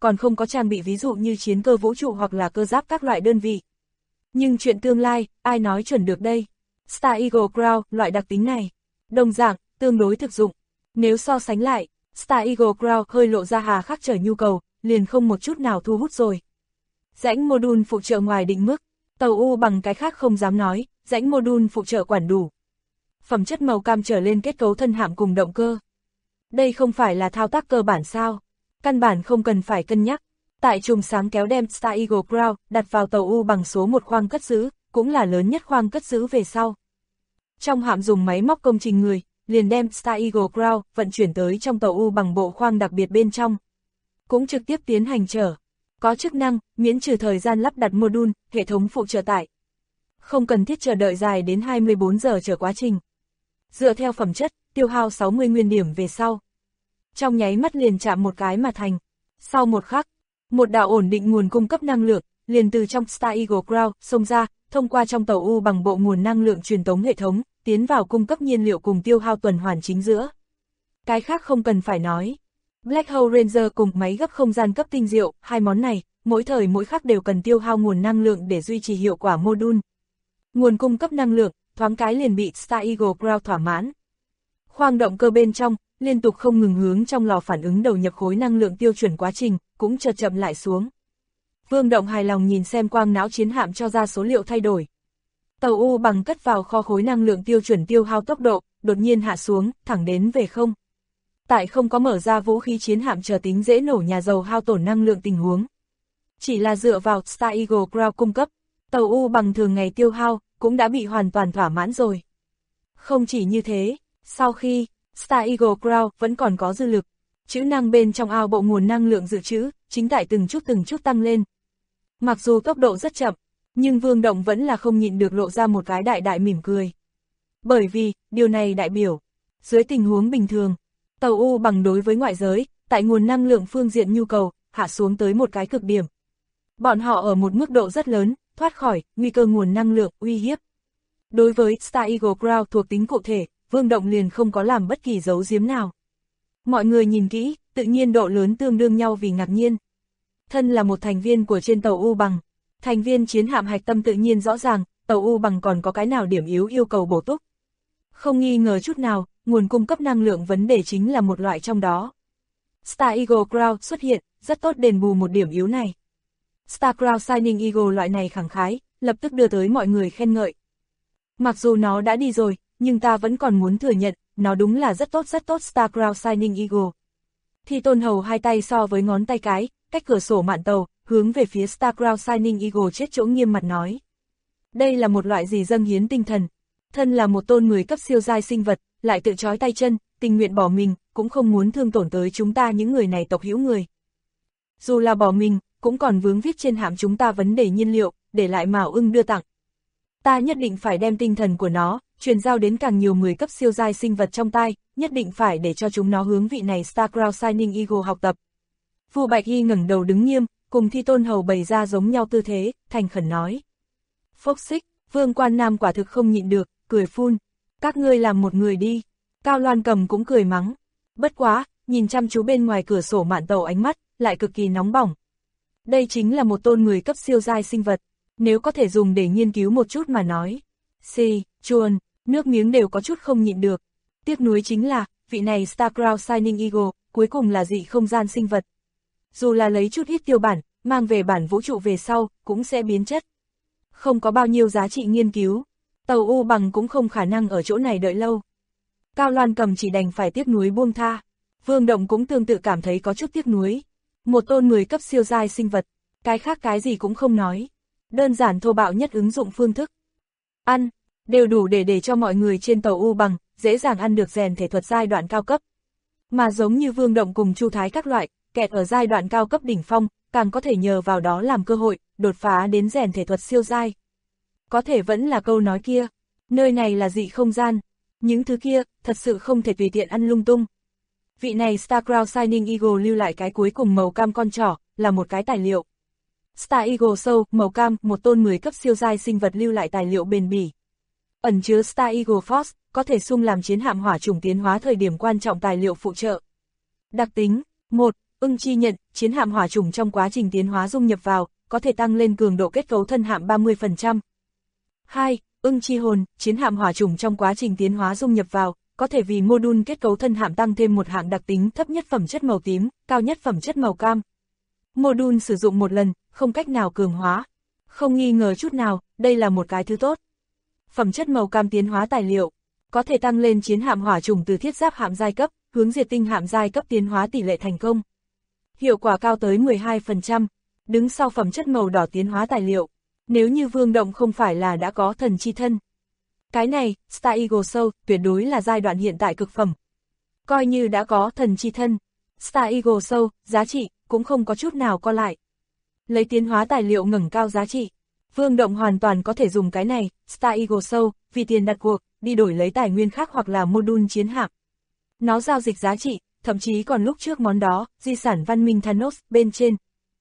còn không có trang bị ví dụ như chiến cơ vũ trụ hoặc là cơ giáp các loại đơn vị. Nhưng chuyện tương lai, ai nói chuẩn được đây? Star Eagle Crown, loại đặc tính này, đồng dạng, tương đối thực dụng. Nếu so sánh lại, Star Eagle Crown hơi lộ ra hà khắc trở nhu cầu, liền không một chút nào thu hút rồi. Rãnh module phụ trợ ngoài định mức, tàu U bằng cái khác không dám nói, rãnh module phụ trợ quản đủ. Phẩm chất màu cam trở lên kết cấu thân hạm cùng động cơ. Đây không phải là thao tác cơ bản sao? Căn bản không cần phải cân nhắc. Tại chùm sáng kéo đem Star Eagle Crown đặt vào tàu U bằng số 1 khoang cất giữ, cũng là lớn nhất khoang cất giữ về sau. Trong hạm dùng máy móc công trình người, liền đem Star Eagle Crown vận chuyển tới trong tàu U bằng bộ khoang đặc biệt bên trong. Cũng trực tiếp tiến hành chở. Có chức năng, miễn trừ thời gian lắp đặt module, hệ thống phụ trợ tải. Không cần thiết chờ đợi dài đến 24 giờ chở quá trình. Dựa theo phẩm chất, tiêu hao 60 nguyên điểm về sau. Trong nháy mắt liền chạm một cái mà thành. Sau một khắc, một đạo ổn định nguồn cung cấp năng lượng, liền từ trong Star Eagle Crown xông ra, thông qua trong tàu U bằng bộ nguồn năng lượng truyền tống hệ thống, tiến vào cung cấp nhiên liệu cùng tiêu hao tuần hoàn chính giữa. Cái khác không cần phải nói. Black Hole Ranger cùng máy gấp không gian cấp tinh diệu, hai món này, mỗi thời mỗi khắc đều cần tiêu hao nguồn năng lượng để duy trì hiệu quả module. Nguồn cung cấp năng lượng, thoáng cái liền bị Star Eagle Crown thỏa mãn. Khoang động cơ bên trong, liên tục không ngừng hướng trong lò phản ứng đầu nhập khối năng lượng tiêu chuẩn quá trình, cũng chợt chậm lại xuống. Vương Động hài lòng nhìn xem quang não chiến hạm cho ra số liệu thay đổi. Tàu U bằng cất vào kho khối năng lượng tiêu chuẩn tiêu hao tốc độ, đột nhiên hạ xuống, thẳng đến về không. Tại không có mở ra vũ khí chiến hạm chờ tính dễ nổ nhà dầu hao tổn năng lượng tình huống. Chỉ là dựa vào Star Eagle Crown cung cấp, tàu U bằng thường ngày tiêu hao, cũng đã bị hoàn toàn thỏa mãn rồi. Không chỉ như thế, sau khi Star Eagle Crown vẫn còn có dư lực, trữ năng bên trong ao bộ nguồn năng lượng dự trữ, chính tại từng chút tăng lên. Mặc dù tốc độ rất chậm, nhưng Vương Động vẫn là không nhịn được lộ ra một cái đại mỉm cười. Bởi vì, điều này đại biểu, dưới tình huống bình thường, tàu U bằng đối với ngoại giới, tại nguồn năng lượng phương diện nhu cầu, hạ xuống tới một cái cực điểm. Bọn họ ở một mức độ rất lớn, thoát khỏi nguy cơ nguồn năng lượng uy hiếp. Đối với Star Eagle Crown thuộc tính cụ thể, Vương Động liền không có làm bất kỳ giấu giếm nào. Mọi người nhìn kỹ, tự nhiên độ lớn tương đương nhau vì ngạc nhiên. Thân là một thành viên của trên tàu U bằng, thành viên chiến hạm hạch tâm tự nhiên rõ ràng, tàu U bằng còn có cái nào điểm yếu yêu cầu bổ túc. Không nghi ngờ chút nào, nguồn cung cấp năng lượng vấn đề chính là một loại trong đó. Star Eagle Crown xuất hiện, rất tốt đền bù một điểm yếu này. Star Crown Shining Eagle loại này khẳng khái, lập tức đưa tới mọi người khen ngợi. Mặc dù nó đã đi rồi, nhưng ta vẫn còn muốn thừa nhận, nó đúng là rất tốt Star Crown Shining Eagle. Thi Tôn Hầu hai tay so với ngón tay cái, cách cửa sổ mạn tàu, hướng về phía Star Crown Shining Eagle chết chỗ nghiêm mặt nói. Đây là một loại gì dâng hiến tinh thần. Thân là một tôn 10 cấp siêu giai sinh vật, lại tự trói tay chân, tình nguyện bỏ mình, cũng không muốn thương tổn tới chúng ta những người này tộc hữu người. Dù là bỏ mình, cũng còn vướng viết trên hạm chúng ta vấn đề nhiên liệu, để lại Mao Ưng đưa tặng. Ta nhất định phải đem tinh thần của nó, truyền giao đến càng nhiều 10 cấp siêu giai sinh vật trong tay, nhất định phải để cho chúng nó hướng vị này Star Crown Shining Eagle học tập. Vu Bạch Hy ngẩng đầu đứng nghiêm, cùng Thi Tôn Hầu bày ra giống nhau tư thế, thành khẩn nói. Phốc xích, Vương Quan Nam quả thực không nhịn được, cười phun. Các ngươi làm một người đi. Cao Loan Cầm cũng cười mắng. Bất quá, nhìn chăm chú bên ngoài cửa sổ mạn tàu ánh mắt, lại cực kỳ nóng bỏng. Đây chính là một tôn 10 cấp siêu giai sinh vật, nếu có thể dùng để nghiên cứu một chút mà nói. Chuồn, nước miếng đều có chút không nhịn được. Tiếc nuối chính là, vị này Star Crown Shining Eagle, cuối cùng là dị không gian sinh vật. Dù là lấy chút ít tiêu bản, mang về bản vũ trụ về sau, cũng sẽ biến chất. Không có bao nhiêu giá trị nghiên cứu, tàu U bằng cũng không khả năng ở chỗ này đợi lâu. Cao Loan Cầm chỉ đành phải tiếc nuối buông tha. Vương Động cũng tương tự cảm thấy có chút tiếc nuối. Một tôn 10 cấp siêu giai sinh vật, cái khác cái gì cũng không nói. Đơn giản thô bạo nhất ứng dụng phương thức. Ăn, đều đủ để cho mọi người trên tàu U bằng, dễ dàng ăn được rèn thể thuật giai đoạn cao cấp. Mà giống như Vương Động cùng Chu Thái các loại, kẹt ở giai đoạn cao cấp đỉnh phong, càng có thể nhờ vào đó làm cơ hội, đột phá đến rèn thể thuật siêu giai. Có thể vẫn là câu nói kia, nơi này là dị không gian, những thứ kia, thật sự không thể tùy tiện ăn lung tung. Vị này Star Crown Shining Eagle lưu lại cái cuối cùng màu cam con trỏ, là một cái tài liệu. Star Eagle Soul, màu cam, một tôn 10 cấp siêu giai sinh vật lưu lại tài liệu bền bỉ. Ẩn chứa Star Eagle Force, có thể sung làm chiến hạm hỏa chủng tiến hóa thời điểm quan trọng tài liệu phụ trợ. Đặc tính, 1. Ưng chi nhận, chiến hạm hỏa trùng trong quá trình tiến hóa dung nhập vào, có thể tăng lên cường độ kết cấu thân hạm 30%. 2. Ưng chi hồn, chiến hạm hỏa trùng trong quá trình tiến hóa dung nhập vào, có thể vì mô-đun kết cấu thân hạm tăng thêm một hạng đặc tính thấp nhất phẩm chất màu tím, cao nhất phẩm chất màu cam. Mô-đun sử dụng một lần, không cách nào cường hóa. Không nghi ngờ chút nào, đây là một cái thứ tốt. Phẩm chất màu cam tiến hóa tài liệu, có thể tăng lên chiến hạm hỏa trùng từ thiết giáp hạm giai cấp, hướng diệt tinh hạm giai cấp tiến hóa tỷ lệ thành công. Hiệu quả cao tới 12%, đứng sau phẩm chất màu đỏ tiến hóa tài liệu. Nếu như Vương Động không phải là đã có thần chi thân. Cái này, Star Eagle Soul, tuyệt đối là giai đoạn hiện tại cực phẩm. Coi như đã có thần chi thân, Star Eagle Soul, giá trị, cũng không có chút nào co lại. Lấy tiến hóa tài liệu ngẩng cao giá trị, Vương Động hoàn toàn có thể dùng cái này, Star Eagle Soul, vì tiền đặt cuộc, đi đổi lấy tài nguyên khác hoặc là mô-đun chiến hạm. Nó giao dịch giá trị, thậm chí còn lúc trước món đó, di sản văn minh Thanos, bên trên.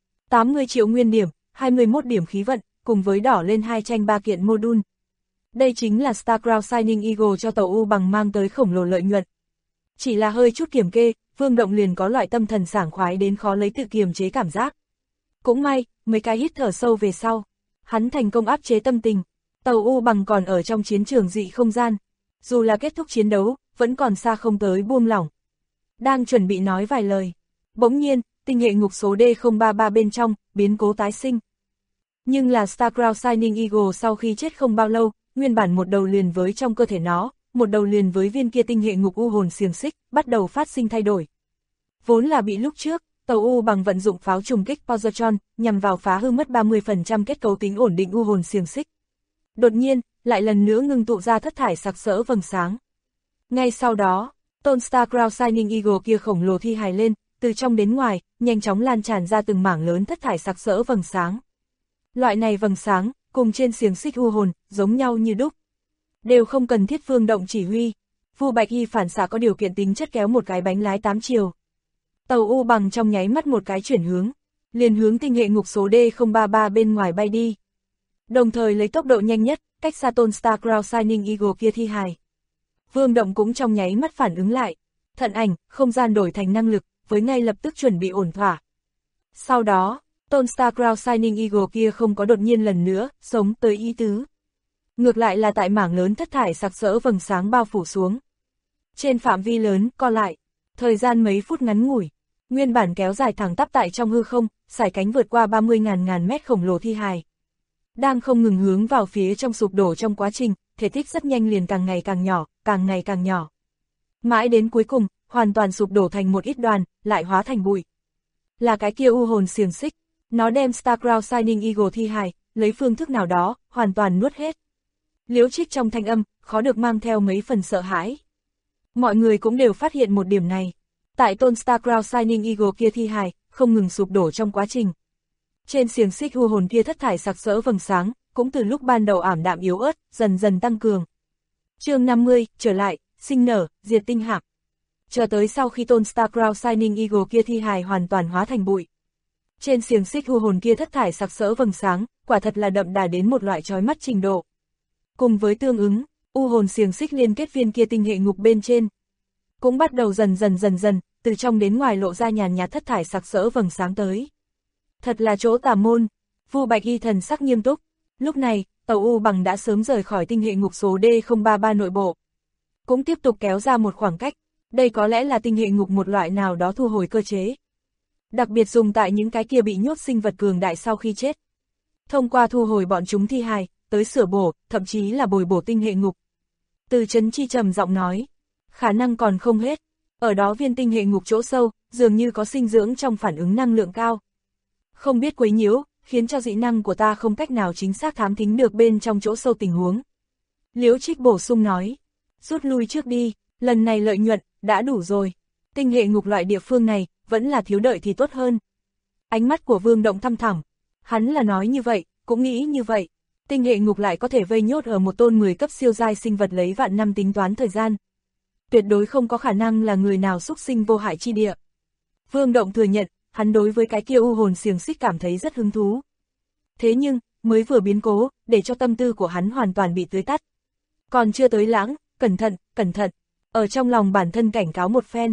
80 triệu nguyên điểm, 21 điểm khí vận, cùng với đỏ lên 2 tranh 3 kiện mô-đun. Đây chính là Star Crown Shining Eagle cho tàu U bằng mang tới khổng lồ lợi nhuận. Chỉ là hơi chút kiểm kê, Vương Động liền có loại tâm thần sảng khoái đến khó lấy tự kiềm chế cảm giác. Cũng may, mấy cái hít thở sâu về sau, hắn thành công áp chế tâm tình. Tàu U bằng còn ở trong chiến trường dị không gian. Dù là kết thúc chiến đấu, vẫn còn xa không tới buông lỏng. Đang chuẩn bị nói vài lời. Bỗng nhiên, tinh hệ ngục số D033 bên trong, biến cố tái sinh. Nhưng là Star Crown Shining Eagle sau khi chết không bao lâu, nguyên bản một đầu liền với trong cơ thể nó, một đầu liền với viên kia tinh hệ ngục u hồn xiềng xích, bắt đầu phát sinh thay đổi. Vốn là bị lúc trước, tàu U bằng vận dụng pháo trùng kích Positron, nhằm vào phá hư mất 30% kết cấu tính ổn định u hồn xiềng xích. Đột nhiên, lại lần nữa ngưng tụ ra thất thải sặc sỡ vầng sáng. Ngay sau đó, tôn Star Crown Shining Eagle kia khổng lồ thi hài lên, từ trong đến ngoài, nhanh chóng lan tràn ra từng mảng lớn thất thải sặc sỡ vầng sáng. Loại này vầng sáng, cùng trên xiềng xích u hồn, giống nhau như đúc. Đều không cần thiết Vương Động chỉ huy. Vu Bạch Y phản xạ có điều kiện tính chất kéo một cái bánh lái 8 chiều. Tàu U bằng trong nháy mắt một cái chuyển hướng, liền hướng tinh hệ ngục số D033 bên ngoài bay đi. Đồng thời lấy tốc độ nhanh nhất, cách xa tôn Star Crown Shining Eagle kia thi hài. Vương Động cũng trong nháy mắt phản ứng lại. Thận ảnh, không gian đổi thành năng lực, với ngay lập tức chuẩn bị ổn thỏa. Sau đó, tôn Star Crown Shining Eagle kia không có đột nhiên lần nữa, sống tới ý tứ. Ngược lại là tại mảng lớn thất thải sặc sỡ vầng sáng bao phủ xuống. Trên phạm vi lớn, co lại. Thời gian mấy phút ngắn ngủi, nguyên bản kéo dài thẳng tắp tại trong hư không, sải cánh vượt qua 30.000 mét khổng lồ thi hài. Đang không ngừng hướng vào phía trong sụp đổ trong quá trình, thể tích rất nhanh liền càng ngày càng nhỏ, càng ngày càng nhỏ. Mãi đến cuối cùng, hoàn toàn sụp đổ thành một ít đoàn, lại hóa thành bụi. Là cái kia u hồn xiềng xích, nó đem Star Crown Shining Eagle thi hài, lấy phương thức nào đó, hoàn toàn nuốt hết. Liễu Trích trong thanh âm, khó được mang theo mấy phần sợ hãi. Mọi người cũng đều phát hiện một điểm này. Tại tôn Star Crown Shining Eagle kia thi hài, không ngừng sụp đổ trong quá trình. Trên xiềng xích u hồn kia thất thải sặc sỡ vầng sáng, cũng từ lúc ban đầu ảm đạm yếu ớt, dần dần tăng cường. Chương 50, trở lại, sinh nở, diệt tinh hạm. Chờ tới sau khi tôn Star Crown Shining Eagle kia thi hài hoàn toàn hóa thành bụi. Trên xiềng xích u hồn kia thất thải sặc sỡ vầng sáng, quả thật là đậm đà đến một loại chói mắt trình độ. Cùng với tương ứng, u hồn xiềng xích liên kết viên kia tinh hệ ngục bên trên. Cũng bắt đầu dần dần, từ trong đến ngoài lộ ra nhàn nhạt thất thải sặc sỡ vầng sáng tới. Thật là chỗ tà môn. Vu Bạch Y thần sắc nghiêm túc. Lúc này, tàu U bằng đã sớm rời khỏi tinh hệ ngục số D033 nội bộ. Cũng tiếp tục kéo ra một khoảng cách. Đây có lẽ là tinh hệ ngục một loại nào đó thu hồi cơ chế. Đặc biệt dùng tại những cái kia bị nhốt sinh vật cường đại sau khi chết. Thông qua thu hồi bọn chúng thi hài, tới sửa bổ, thậm chí là bồi bổ tinh hệ ngục. Từ Trấn Chi trầm giọng nói, khả năng còn không hết. Ở đó viên tinh hệ ngục chỗ sâu, dường như có sinh dưỡng trong phản ứng năng lượng cao. Không biết quấy nhiễu, khiến cho dị năng của ta không cách nào chính xác thám thính được bên trong chỗ sâu tình huống. Liễu Trích bổ sung nói, rút lui trước đi, lần này lợi nhuận, đã đủ rồi. Tinh hệ ngục loại địa phương này, vẫn là thiếu đợi thì tốt hơn. Ánh mắt của Vương Động thăm thẳm, hắn là nói như vậy, cũng nghĩ như vậy. Tinh hệ ngục lại có thể vây nhốt ở một tôn 10 cấp siêu giai sinh vật lấy vạn năm tính toán thời gian. Tuyệt đối không có khả năng là người nào xúc sinh vô hại chi địa. Vương Động thừa nhận, hắn đối với cái kia u hồn xiềng xích cảm thấy rất hứng thú. Thế nhưng, mới vừa biến cố, để cho tâm tư của hắn hoàn toàn bị tưới tắt. Còn chưa tới lãng, cẩn thận, ở trong lòng bản thân cảnh cáo một phen.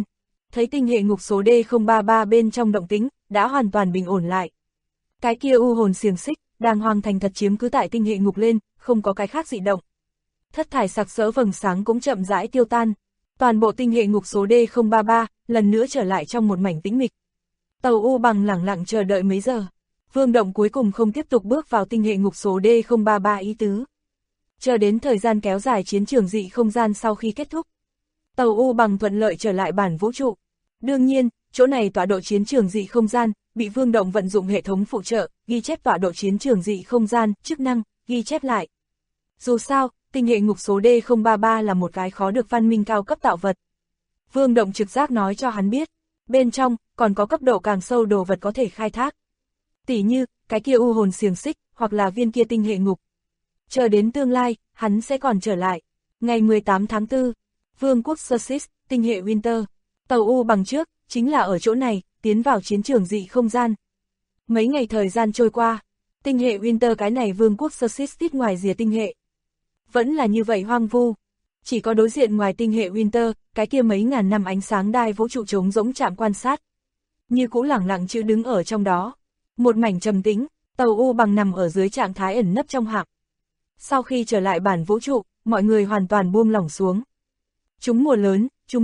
thấy tinh hệ ngục số D033 bên trong động tĩnh, đã hoàn toàn bình ổn lại. Cái kia u hồn xiềng xích, đang hoang thành thật chiếm cứ tại tinh hệ ngục lên, không có cái khác dị động. Thất thải sặc sỡ vầng sáng cũng chậm rãi tiêu tan. Toàn bộ tinh hệ ngục số D033, lần nữa trở lại trong một mảnh tĩnh mịch. Tàu U Bằng lẳng lặng chờ đợi mấy giờ. Vương Động cuối cùng không tiếp tục bước vào tinh hệ ngục số D033 ý tứ. Chờ đến thời gian kéo dài chiến trường dị không gian sau khi kết thúc. Tàu U Bằng thuận lợi trở lại bản vũ trụ. Đương nhiên, chỗ này tọa độ chiến trường dị không gian, bị Vương Động vận dụng hệ thống phụ trợ, ghi chép tọa độ chiến trường dị không gian, chức năng, ghi chép lại. Dù sao, tinh hệ ngục số D033 là một cái khó được văn minh cao cấp tạo vật. Vương Động trực giác nói cho hắn biết, bên trong, còn có cấp độ càng sâu đồ vật có thể khai thác. Tỉ như, cái kia u hồn xiềng xích, hoặc là viên kia tinh hệ ngục. Chờ đến tương lai, hắn sẽ còn trở lại. Ngày 18 tháng 4, Vương quốc Sussex, tinh hệ Winter, tàu U Bằng trước, chính là ở chỗ này, tiến vào chiến trường dị không gian. Mấy ngày thời gian trôi qua, tinh hệ Winter cái này Vương quốc Sussex tít ngoài rìa tinh hệ. Vẫn là như vậy hoang vu. Chỉ có đối diện ngoài tinh hệ Winter, cái kia mấy ngàn năm ánh sáng đai vũ trụ trống rỗng chạm quan sát. Như cũ lẳng lặng chữ đứng ở trong đó. Một mảnh trầm tĩnh, tàu U Bằng nằm ở dưới trạng thái ẩn nấp trong hạm. Sau khi trở lại bản vũ trụ, mọi người hoàn toàn buông lỏng xuống. Chúng mùa lớn,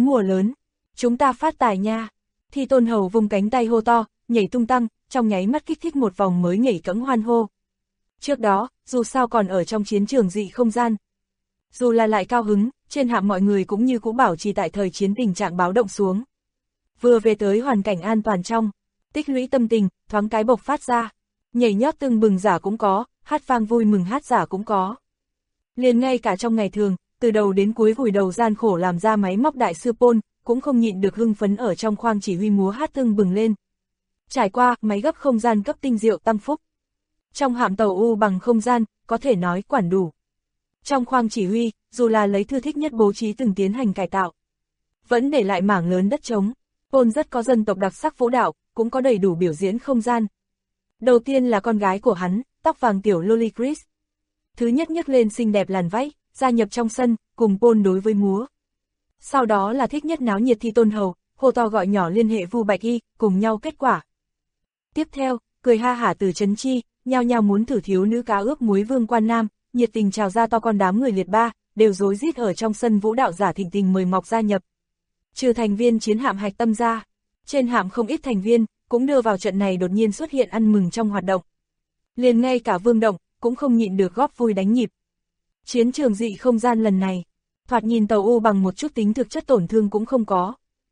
chúng ta phát tài nha. Thi Tôn Hầu vung cánh tay hô to, nhảy tung tăng, trong nháy mắt kích thích một vòng mới nhảy cẫng hoan hô. Trước đó, dù sao còn ở trong chiến trường dị không gian. Dù là lại cao hứng, trên hạm mọi người cũng như cũ bảo trì tại thời chiến tình trạng báo động xuống. Vừa về tới hoàn cảnh an toàn trong, tích lũy tâm tình, thoáng cái bộc phát ra. Nhảy nhót tưng bừng giả cũng có, hát vang vui mừng hát giả cũng có. Liền ngay cả trong ngày thường, từ đầu đến cuối vùi đầu gian khổ làm ra máy móc đại sư Pôn, cũng không nhịn được hưng phấn ở trong khoang chỉ huy múa hát tưng bừng lên. Trải qua, máy gấp không gian cấp tinh diệu tăng phúc. Trong hạm tàu U Bằng không gian, có thể nói quản đủ. Trong khoang chỉ huy, dù là lấy thư thích nhất bố trí từng tiến hành cải tạo, vẫn để lại mảng lớn đất trống. Pôn rất có dân tộc đặc sắc vũ đạo, cũng có đầy đủ biểu diễn không gian. Đầu tiên là con gái của hắn, tóc vàng tiểu Loli Chris. Thứ nhất nhấc lên xinh đẹp làn váy, gia nhập trong sân, cùng Pôn đối với múa. Sau đó là thích nhất náo nhiệt Thi Tôn Hầu, hô to gọi nhỏ liên hệ Vu Bạch Y, cùng nhau kết quả. Tiếp theo, cười ha hả từ Trấn Chi, nhao nhao muốn thử thiếu nữ cá ướp muối Vương Quan Nam, nhiệt tình chào ra to con đám người liệt ba, đều rối rít ở trong sân vũ đạo giả thịnh tình mời mọc gia nhập. Trừ thành viên chiến hạm hạch tâm ra, trên hạm không ít thành viên, cũng đưa vào trận này đột nhiên xuất hiện ăn mừng trong hoạt động. Liền ngay cả Vương Động, cũng không nhịn được góp vui đánh nhịp. Chiến trường dị không gian lần này, thoạt nhìn tàu U Bằng một chút tính thực chất tổn thương cũng không có.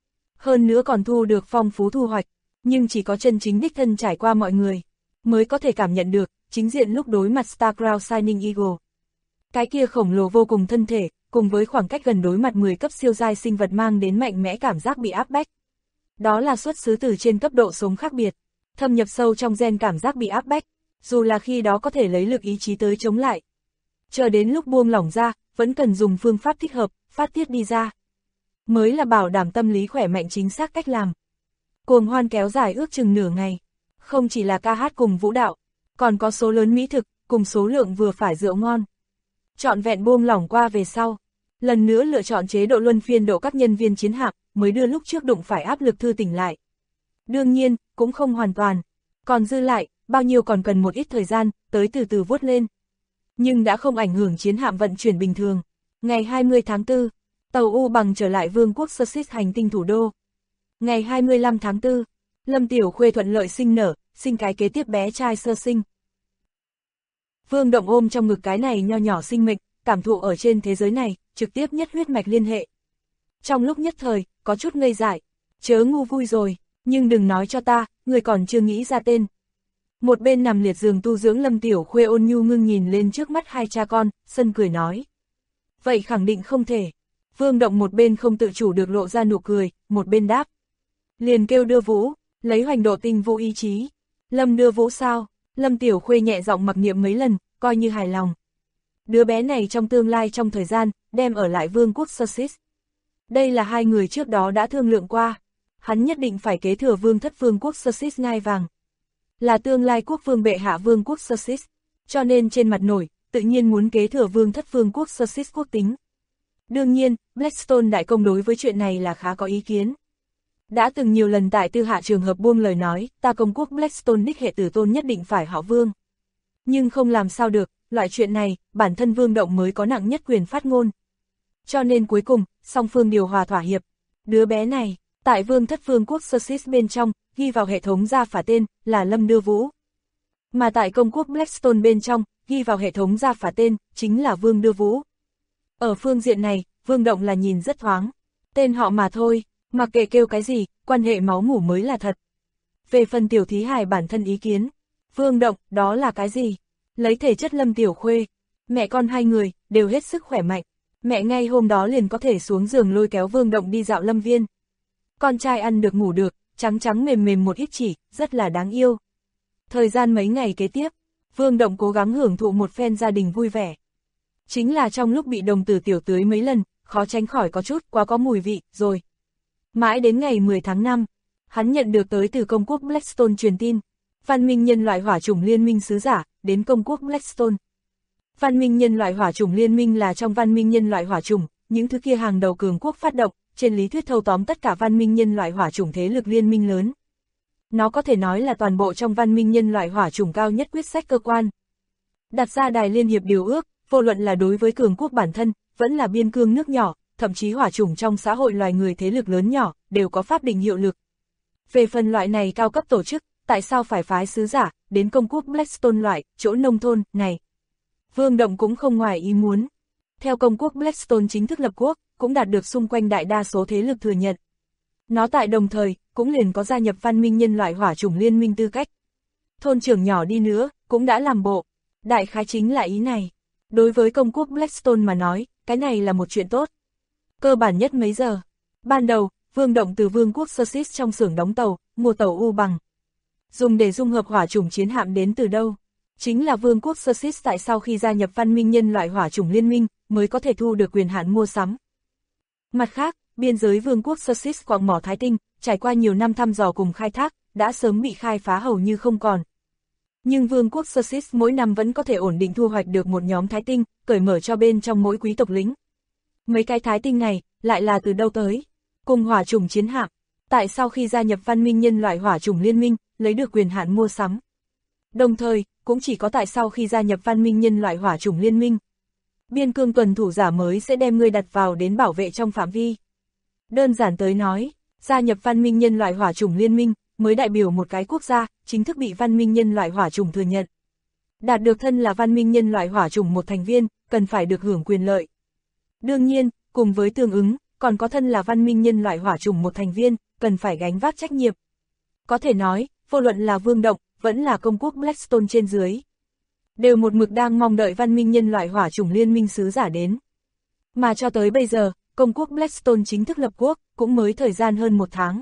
Hơn nữa còn thu được phong phú thu hoạch, nhưng chỉ có chân chính đích thân trải qua mọi người, mới có thể cảm nhận được, chính diện lúc đối mặt Starcrown Shining Eagle. Cái kia khổng lồ vô cùng thân thể, cùng với khoảng cách gần đối mặt 10 cấp siêu giai sinh vật mang đến mạnh mẽ cảm giác bị áp bách. Đó là xuất xứ từ trên cấp độ sống khác biệt, thâm nhập sâu trong gen cảm giác bị áp bách, dù là khi đó có thể lấy lực ý chí tới chống lại. Chờ đến lúc buông lỏng ra, vẫn cần dùng phương pháp thích hợp, phát tiết đi ra. Mới là bảo đảm tâm lý khỏe mạnh chính xác cách làm. Cuồng hoan kéo dài ước chừng nửa ngày. Không chỉ là ca hát cùng vũ đạo, còn có số lớn mỹ thực, cùng số lượng vừa phải rượu ngon. Trọn vẹn buông lỏng qua về sau. Lần nữa lựa chọn chế độ luân phiên độ các nhân viên chiến hạm, mới đưa lúc trước đụng phải áp lực thư tỉnh lại. Đương nhiên, cũng không hoàn toàn. Còn dư lại, bao nhiêu còn cần một ít thời gian, tới từ từ vuốt lên. Nhưng đã không ảnh hưởng chiến hạm vận chuyển bình thường. Ngày 20 tháng 4, tàu U Bằng trở lại Vương quốc Sussex hành tinh thủ đô. Ngày 25 tháng 4, Lâm Tiểu Khuê thuận lợi sinh nở, sinh cái kế tiếp bé trai sơ sinh. Vương Động ôm trong ngực cái này nho nhỏ sinh mệnh, cảm thụ ở trên thế giới này, trực tiếp nhất huyết mạch liên hệ. Trong lúc nhất thời, có chút ngây dại, chớ ngu vui rồi, nhưng đừng nói cho ta, người còn chưa nghĩ ra tên. Một bên nằm liệt giường tu dưỡng Lâm Tiểu Khuê ôn nhu ngưng nhìn lên trước mắt hai cha con, sân cười nói. Vậy khẳng định không thể. Vương Động một bên không tự chủ được lộ ra nụ cười, một bên đáp. Liền kêu đưa vũ, lấy hoành độ tinh vũ ý chí. Lâm đưa vũ sao? Lâm Tiểu Khuê nhẹ giọng mặc niệm mấy lần, coi như hài lòng. Đứa bé này trong tương lai trong thời gian, đem ở lại Vương quốc Sussex. Đây là hai người trước đó đã thương lượng qua. Hắn nhất định phải kế thừa vương thất Vương quốc Sussex ngai vàng. Là tương lai quốc vương bệ hạ Vương quốc Sussex. Cho nên trên mặt nổi, tự nhiên muốn kế thừa vương thất Vương quốc Sussex quốc tính. Đương nhiên, Blackstone đại công đối với chuyện này là khá có ý kiến. Đã từng nhiều lần tại Tư Hạ trường hợp buông lời nói, ta công quốc Blackstone đích hệ tử tôn nhất định phải họ Vương. Nhưng không làm sao được, loại chuyện này, bản thân Vương Động mới có nặng nhất quyền phát ngôn. Cho nên cuối cùng, song phương điều hòa thỏa hiệp. Đứa bé này, tại Vương thất Vương quốc Sussex bên trong, ghi vào hệ thống gia phả tên, là Lâm Đưa Vũ. Mà tại công quốc Blackstone bên trong, ghi vào hệ thống gia phả tên, chính là Vương Đưa Vũ. Ở phương diện này, Vương Động là nhìn rất thoáng. Tên họ mà thôi, mặc kệ kêu cái gì, quan hệ máu mủ mới là thật. Về phần Tiểu Thí Hài bản thân ý kiến, Vương Động, đó là cái gì? Lấy thể chất Lâm Tiểu Khuê, mẹ con hai người, đều hết sức khỏe mạnh. Mẹ ngay hôm đó liền có thể xuống giường lôi kéo Vương Động đi dạo lâm viên. Con trai ăn được ngủ được, trắng trắng mềm mềm một ít chỉ, rất là đáng yêu. Thời gian mấy ngày kế tiếp, Vương Động cố gắng hưởng thụ một phen gia đình vui vẻ. Chính là trong lúc bị đồng tử tiểu tưới mấy lần, khó tránh khỏi có chút quá có mùi vị, rồi. Mãi đến ngày 10 tháng 5, hắn nhận được tới từ công quốc Blackstone truyền tin. Văn minh nhân loại hỏa chủng liên minh sứ giả, đến công quốc Blackstone. Văn minh nhân loại hỏa chủng liên minh là trong văn minh nhân loại hỏa chủng, những thứ kia hàng đầu cường quốc phát động, trên lý thuyết thâu tóm tất cả văn minh nhân loại hỏa chủng thế lực liên minh lớn. Nó có thể nói là toàn bộ trong văn minh nhân loại hỏa chủng cao nhất quyết sách cơ quan. Đặt ra đài liên hiệp điều ước, vô luận là đối với cường quốc bản thân, vẫn là biên cương nước nhỏ, thậm chí hỏa chủng trong xã hội loài người thế lực lớn nhỏ, đều có pháp định hiệu lực. Về phần loại này cao cấp tổ chức, tại sao phải phái sứ giả, đến công quốc Blackstone loại, chỗ nông thôn, này? Vương Động cũng không ngoài ý muốn. Theo công quốc Blackstone chính thức lập quốc, cũng đạt được xung quanh đại đa số thế lực thừa nhận. Nó tại đồng thời, cũng liền có gia nhập văn minh nhân loại hỏa chủng liên minh tư cách. Thôn trưởng nhỏ đi nữa, cũng đã làm bộ. Đại khái chính là ý này. Đối với công quốc Blackstone mà nói, cái này là một chuyện tốt. Cơ bản nhất mấy giờ. Ban đầu, Vương Động từ Vương quốc Sussex trong xưởng đóng tàu, mua tàu U bằng. Dùng để dung hợp hỏa chủng chiến hạm đến từ đâu? Chính là Vương quốc Sussex tại sau khi gia nhập văn minh nhân loại hỏa chủng liên minh, mới có thể thu được quyền hạn mua sắm. Mặt khác, biên giới Vương quốc Sussex quặng mỏ Thái Tinh, trải qua nhiều năm thăm dò cùng khai thác, đã sớm bị khai phá hầu như không còn. Nhưng Vương quốc Sussex mỗi năm vẫn có thể ổn định thu hoạch được một nhóm Thái Tinh, cởi mở cho bên trong mỗi quý tộc lính. Mấy cái Thái Tinh này, lại là từ đâu tới? Cùng hỏa chủng chiến hạm. Tại sau khi gia nhập văn minh nhân loại hỏa chủng liên minh, lấy được quyền hạn mua sắm. Đồng thời, cũng chỉ có tại sau khi gia nhập văn minh nhân loại hỏa chủng liên minh. Biên cương tuần thủ giả mới sẽ đem ngươi đặt vào đến bảo vệ trong phạm vi. Đơn giản tới nói, gia nhập văn minh nhân loại hỏa chủng liên minh, mới đại biểu một cái quốc gia, chính thức bị văn minh nhân loại hỏa chủng thừa nhận. Đạt được thân là văn minh nhân loại hỏa chủng một thành viên, cần phải được hưởng quyền lợi. Đương nhiên, cùng với tương ứng, còn có thân là văn minh nhân loại hỏa chủng một thành viên, cần phải gánh vác trách nhiệm. Có thể nói, vô luận là Vương Động, vẫn là công quốc Blackstone trên dưới. Đều một mực đang mong đợi văn minh nhân loại hỏa chủng liên minh sứ giả đến. Mà cho tới bây giờ, công quốc Blackstone chính thức lập quốc, cũng mới thời gian hơn 1 tháng.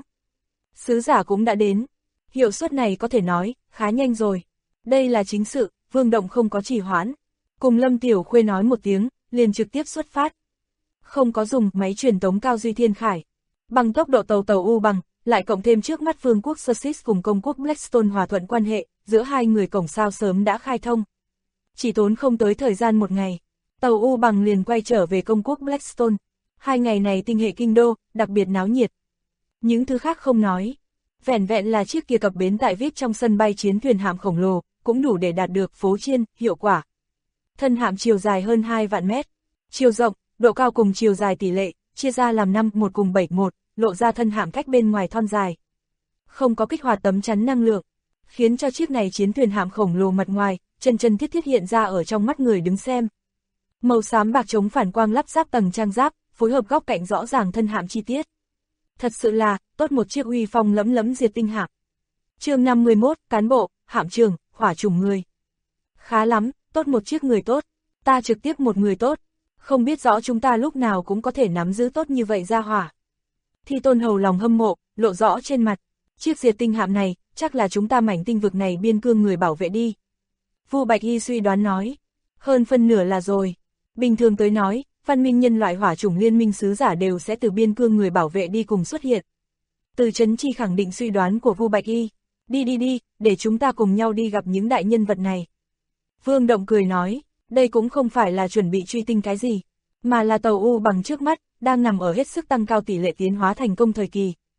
Sứ giả cũng đã đến. Hiệu suất này có thể nói, khá nhanh rồi. Đây là chính sự, Vương Động không có trì hoãn. Cùng Lâm Tiểu Khuê nói một tiếng, liền trực tiếp xuất phát. Không có dùng máy truyền tống cao duy thiên khải. Bằng tốc độ tàu U bằng, lại cộng thêm trước mắt Vương quốc Sussex cùng công quốc Blackstone hòa thuận quan hệ, giữa hai người cổng sao sớm đã khai thông. Chỉ tốn không tới thời gian 1 ngày, tàu U bằng liền quay trở về công quốc Blackstone. 2 ngày này tinh hệ kinh đô, đặc biệt náo nhiệt. Những thứ khác không nói. Vẻn vẹn là chiếc kia cập bến tại VIP trong sân bay chiến thuyền hạm khổng lồ, cũng đủ để đạt được phô chiên, hiệu quả. Thân hạm chiều dài hơn 2 vạn mét. Chiều rộng, độ cao cùng chiều dài tỷ lệ, chia ra làm 5-1 cùng 7-1, lộ ra thân hạm cách bên ngoài thon dài. Không có kích hoạt tấm chắn năng lượng, khiến cho chiếc này chiến thuyền hạm khổng lồ mặt ngoài, chân thiết hiện ra ở trong mắt người đứng xem. Màu xám bạc chống phản quang lắp ráp tầng trang giáp, phối hợp góc cạnh rõ ràng thân hạm chi tiết. Thật sự là, tốt một chiếc uy phong lẫm lẫm diệt tinh hạm. Chương 51, cán bộ, hạm trưởng, hỏa chủng người. Khá lắm, tốt một chiếc người tốt, ta trực tiếp một người tốt, không biết rõ chúng ta lúc nào cũng có thể nắm giữ tốt như vậy ra hỏa. Thi Tôn Hầu lòng hâm mộ, lộ rõ trên mặt, chiếc diệt tinh hạm này, chắc là chúng ta mảnh tinh vực này biên cương người bảo vệ đi. Vu Bạch Y suy đoán nói, hơn phân nửa là rồi. Bình thường tới nói, văn minh nhân loại hỏa chủng liên minh sứ giả đều sẽ từ biên cương người bảo vệ đi cùng xuất hiện. Từ Chấn Chi khẳng định suy đoán của Vu Bạch Y, đi, để chúng ta cùng nhau đi gặp những đại nhân vật này. Vương Động cười nói, đây cũng không phải là chuẩn bị truy tinh cái gì, mà là tàu U bằng trước mắt, đang nằm ở hết sức tăng cao tỷ lệ tiến hóa thành công thời kỳ.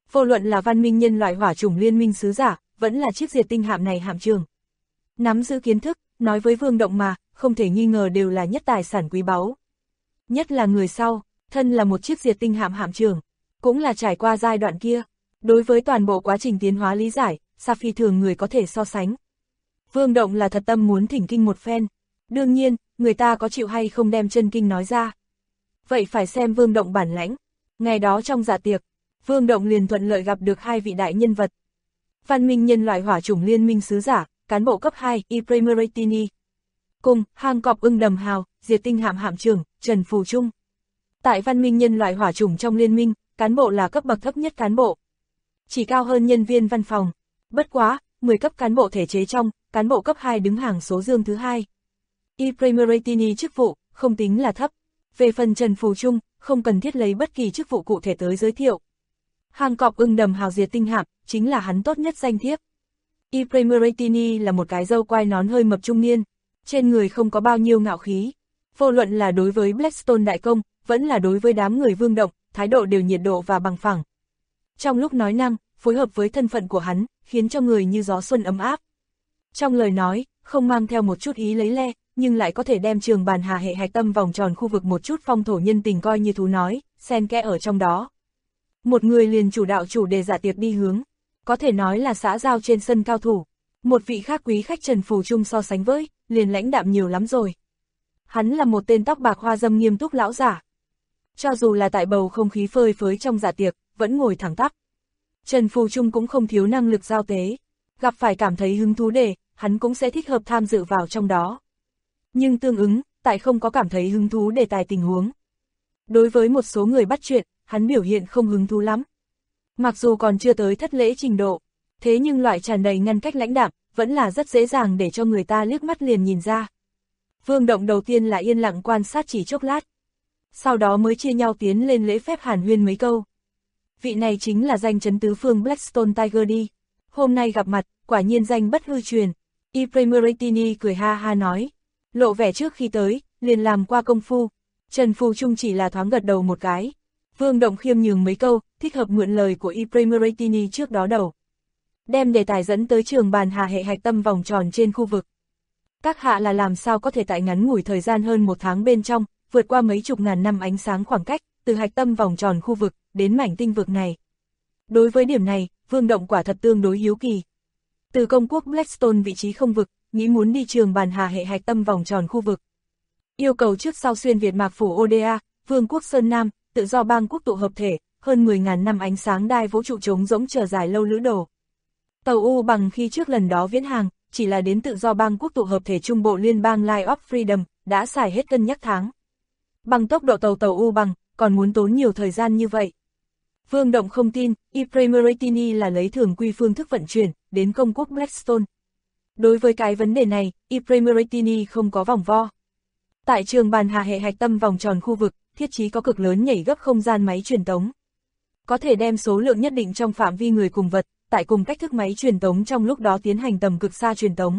Vô luận là văn minh nhân loại hỏa chủng liên minh sứ giả, vẫn là chiếc diệt tinh hạm này hạm trường. Nắm giữ kiến thức, nói với Vương Động mà, không thể nghi ngờ đều là nhất tài sản quý báu. Nhất là người sau, thân là một chiếc diệt tinh hạm hạm trường, cũng là trải qua giai đoạn kia. Đối với toàn bộ quá trình tiến hóa lý giải, sao phi thường người có thể so sánh. Vương Động là thật tâm muốn thỉnh kinh một phen. Đương nhiên, người ta có chịu hay không đem chân kinh nói ra. Vậy phải xem Vương Động bản lãnh. Ngày đó trong dạ tiệc, Vương Động liền thuận lợi gặp được hai vị đại nhân vật. Văn minh nhân loại hỏa chủng liên minh sứ giả, cán bộ cấp 2, Ipremeretini. Cùng, hang cọp ưng đầm hào, diệt tinh hạm hạm trưởng, Trần Phù Trung. Tại văn minh nhân loại hỏa chủng trong liên minh, cán bộ là cấp bậc thấp nhất cán bộ. Chỉ cao hơn nhân viên văn phòng. Bất quá, 10 cấp cán bộ thể chế trong, cán bộ cấp 2 đứng hàng số dương thứ 2. Ipremeretini chức vụ, không tính là thấp. Về phần Trần Phù Trung, không cần thiết lấy bất kỳ chức vụ cụ thể tới giới thiệu. Hang cọp ưng đầm hào diệt tinh hạm, chính là hắn tốt nhất danh thiếp. Ipremeretini là một cái râu quai nón hơi mập trung niên, trên người không có bao nhiêu ngạo khí. Vô luận là đối với Blackstone đại công, vẫn là đối với đám người Vương Động, thái độ đều nhiệt độ và bằng phẳng. Trong lúc nói năng, phối hợp với thân phận của hắn, khiến cho người như gió xuân ấm áp. Trong lời nói, không mang theo một chút ý lấy le, nhưng lại có thể đem trường bàn hà hệ hạch tâm vòng tròn khu vực một chút phong thổ nhân tình coi như thú nói, xen kẽ ở trong đó. Một người liền chủ đạo chủ đề dạ tiệc đi hướng, có thể nói là xã giao trên sân cao thủ. Một vị khác quý khách Trần Phù Trung so sánh với, liền lãnh đạm nhiều lắm rồi. Hắn là một tên tóc bạc hoa râm nghiêm túc lão giả. Cho dù là tại bầu không khí phơi phới trong dạ tiệc, vẫn ngồi thẳng tắp. Trần Phù Trung cũng không thiếu năng lực giao tế, gặp phải cảm thấy hứng thú đề, hắn cũng sẽ thích hợp tham dự vào trong đó. Nhưng tương ứng, tại không có cảm thấy hứng thú đề tài tình huống. Đối với một số người bắt chuyện, hắn biểu hiện không hứng thú lắm. Mặc dù còn chưa tới thất lễ trình độ, thế nhưng loại tràn đầy ngăn cách lãnh đạm, vẫn là rất dễ dàng để cho người ta liếc mắt liền nhìn ra. Vương Động đầu tiên là yên lặng quan sát chỉ chốc lát. Sau đó mới chia nhau tiến lên lễ phép hàn huyên mấy câu. Vị này chính là danh chấn tứ phương Blackstone Tiger đi. Hôm nay gặp mặt, quả nhiên danh bất hư truyền. Ipremeretini cười ha ha nói. Lộ vẻ trước khi tới, liền làm qua công phu. Trần Phù Trung chỉ là thoáng gật đầu một cái. Vương Động khiêm nhường mấy câu, thích hợp mượn lời của Ipremeretini trước đó đầu. Đem đề tài dẫn tới trường bàn hà hệ hạch tâm vòng tròn trên khu vực. Các hạ là làm sao có thể tại ngắn ngủi thời gian hơn 1 tháng bên trong, vượt qua mấy chục ngàn năm ánh sáng khoảng cách, từ hạch tâm vòng tròn khu vực, đến mảnh tinh vực này. Đối với điểm này, Vương Động quả thật tương đối hiếu kỳ. Từ công quốc Blackstone vị trí không vực, nghĩ muốn đi trường bàn hà hệ hạch tâm vòng tròn khu vực. Yêu cầu trước sau xuyên Việt mạc phủ Oda, Vương quốc Sơn Nam, tự do bang quốc tụ hợp thể, hơn 10.000 năm ánh sáng đai vũ trụ trống rỗng chờ dài lâu lữ đồ. Tàu U bằng khi trước lần đó viễn hàng, chỉ là đến tự do bang quốc tụ hợp thể trung bộ liên bang Line of Freedom, đã xài hết cân nhắc tháng. Bằng tốc độ tàu U bằng, còn muốn tốn nhiều thời gian như vậy. Vương Động không tin, Ipremeretini là lấy thường quy phương thức vận chuyển, đến công quốc Blackstone. Đối với cái vấn đề này, Ipremeretini không có vòng vo. Tại trường bàn hà hệ hạch tâm vòng tròn khu vực, thiết trí có cực lớn nhảy gấp không gian máy truyền tống. Có thể đem số lượng nhất định trong phạm vi người cùng vật, tại cùng cách thức máy truyền tống trong lúc đó tiến hành tầm cực xa truyền tống.